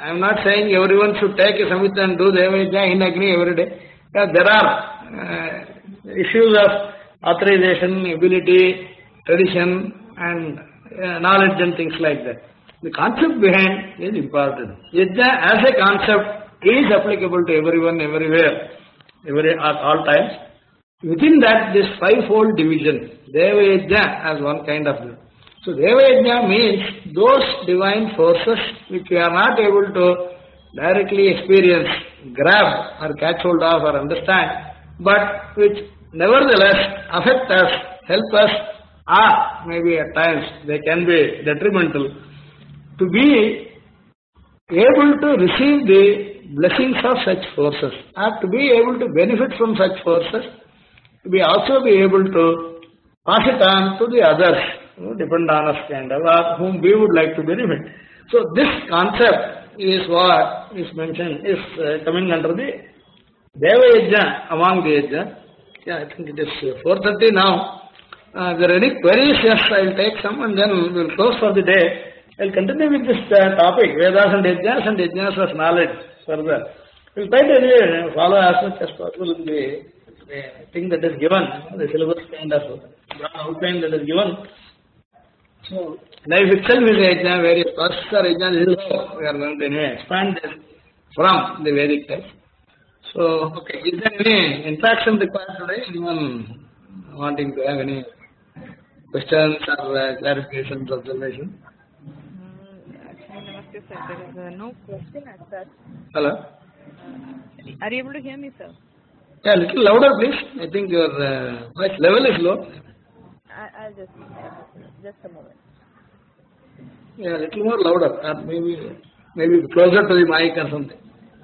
Speaker 1: I am not saying everyone should take a Samhita and do Deva Yajna in Agni every day. There are issues of authorization, ability, tradition, and knowledge and things like that. The concept behind is important. Yajna as a concept is applicable to everyone, everywhere, at all times. Within that, this fivefold division, Deva Yajna as one kind of. So Deva Yajna means those divine forces which we are not able to directly experience, grab or catch hold of or understand, but which nevertheless affect us, help us, or maybe at times they can be detrimental. To be able to receive the blessings of such forces, or to be able to benefit from such forces, to be also be able to pass it on to the others who depend on us kind of, or whom we would like to benefit. So this concept is what is mentioned, is coming under the Deva Yajna among the Yajna. Yeah, I think it is 4:30 now. If there are any queries, yes, I will take some and then we will close for the day. I will continue with this topic, Vedas and Yajnas as knowledge further. We will try to anyway follow as much as possible in the thing that is given, the syllabus kind of outline that is given. So, life itself is Yajna, various processes are Yajna. This is how we are going to anyway expand this from the Vedic text. So, okay, is there any interaction required today? Anyone wanting to have any questions or clarifications, observations?
Speaker 2: Actually, Namaste, sir. There is no question as such.
Speaker 1: Hello?
Speaker 2: Are you able to hear me, sir?
Speaker 1: Yeah, a little louder, please. I think your voice level is low.
Speaker 2: I'll just a moment.
Speaker 1: Yeah, a little more louder, or maybe closer to the mic or something.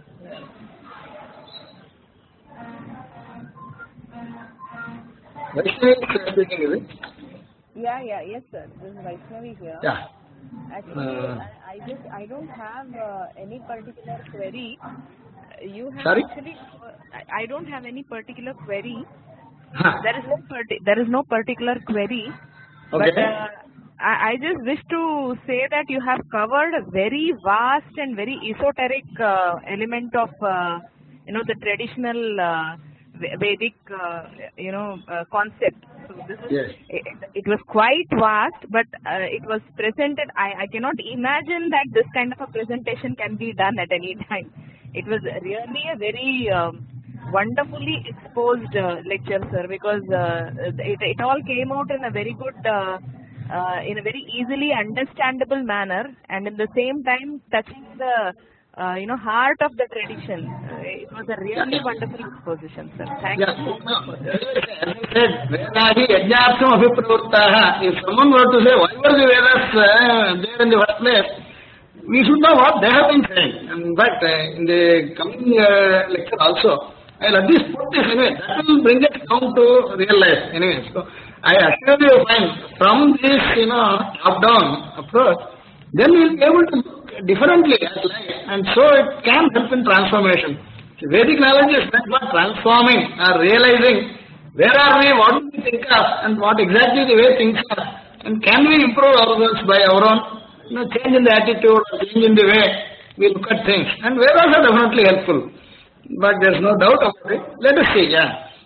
Speaker 1: Vaishnavi speaking, is it?
Speaker 2: Yes, sir. This is Vaishnavi here.
Speaker 1: Yeah.
Speaker 2: Actually, I don't have any particular query. You have
Speaker 1: Sorry?
Speaker 2: actually. I don't have any particular query.
Speaker 1: Huh.
Speaker 2: There is no particular query.
Speaker 1: Okay.
Speaker 2: But I just wish to say that you have covered a very vast and very esoteric element of the traditional Vedic concept. So this is,
Speaker 1: yes.
Speaker 2: it was quite vast, but it was presented. I cannot imagine that this kind of a presentation can be done at any time. It was really a very wonderfully exposed lecture, sir, because it all came out in a very good, in a very easily understandable manner, and in the same time touching the heart of the tradition. It was a really wonderful exposition, sir. Thank you so much for that.
Speaker 1: As I said, Vedahi Yajnartham Abhipravruttaha. If someone were to say, why were the Vedas there in the first place, we should know what they have been saying. In fact, in the coming lecture also, I will at least put this anyway. That will bring it down to real life anyway. So, I assure you, from this, top-down approach, then we will be able to look differently at life, and so it can help in transformation. So Vedic knowledge is meant for transforming or realizing where are we, what do we think of, and what exactly the way things are, and can we improve ourselves by our own change in the attitude or change in the way we look at things. And Vedas are definitely helpful, but there is no doubt about it. Let us see,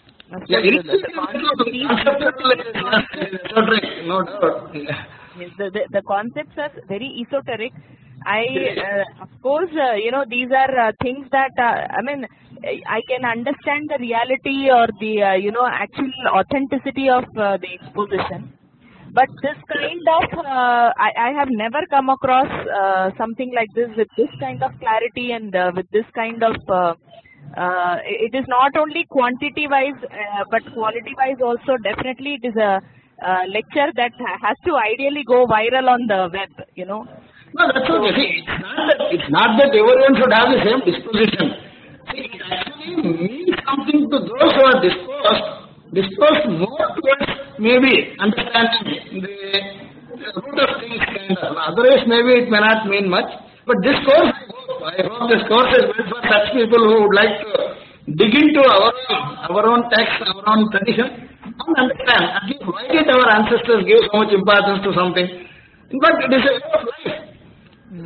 Speaker 1: no doubt.
Speaker 2: Yes, the concepts are very esoteric. Of course, these are things that, I can understand the reality or the, actual authenticity of the exposition. But this kind of, I have never come across something like this with this kind of clarity and with this kind of, it is not only quantity-wise, but quality-wise also. Definitely it is a lecture that has to ideally go viral on the web,
Speaker 1: No, that's okay. See, it's not that everyone should have the same disposition. See, it actually means something to those who are disposed more towards maybe understanding the root of things kind of. Otherwise, maybe it may not mean much. But this course, I hope this course is meant for such people who would like to dig into our own text, our own tradition, and understand at least why did our ancestors give so much importance to something. In fact, it is a way of life.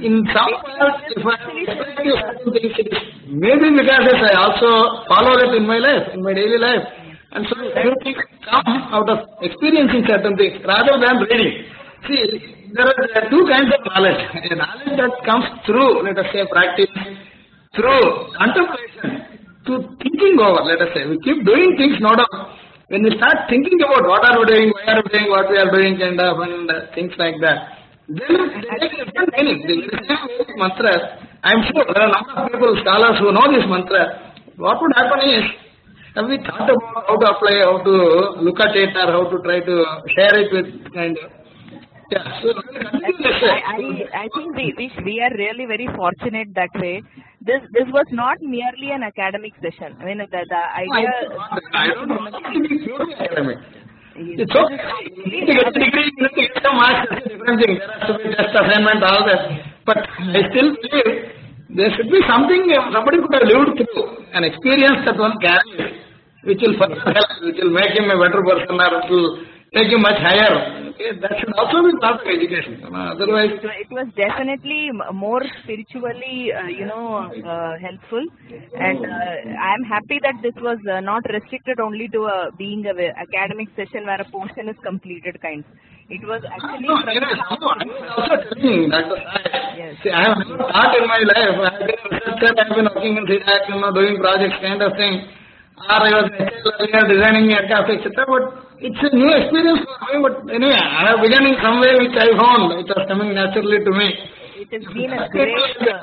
Speaker 1: in some parts, if I explain you certain things, it is maybe because I also follow it in my life, in my daily life. And so few things come out of experiencing certain things rather than reading. See, there are two kinds of knowledge. A knowledge that comes through, let us say, practice, through contemplation, to thinking over, let us say. We keep doing things, no doubt. When we start thinking about what are we doing, why are we doing what we are doing, kind of, and things like that, then they take different meaning. The same Vedic mantra, I am sure there are a number of people, scholars who know this mantra. What would happen is, have we thought about how to apply, how to look at it, or how to try to share it with kind of. Yeah, so
Speaker 2: I think we are really very fortunate that way. This was not merely an academic session. I mean, the idea.
Speaker 1: I don't want it to be purely academic. It's okay. You need to get a degree, you need to get some marks, that's a different thing. There has to be test assignment, all that. But I still believe there should be something somebody could have lived through, an experience that one carries, which will further help, which will make him a better person, or it will take him much higher. Okay, that should also be part of education. Otherwise,
Speaker 2: it was definitely more spiritually, helpful, and I am happy that this was not restricted only to being an academic session where a portion is completed, kind. It was actually.
Speaker 1: I was also telling Dr. Sai. Yes. See, I have never taught in my life. I have been a researcher, I have been working in CDAC, doing projects, kind of thing. Or I was earlier designing aircraft, etc. But it's a new experience for me. But anyway, I have begun in some way which I found. It was coming naturally to me.
Speaker 2: It has been a great.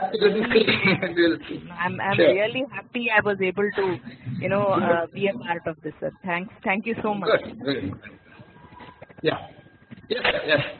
Speaker 2: I'm sure. Really happy I was able to, be a part of this, sir. Thank you so much.
Speaker 1: Good. Yeah. Yes.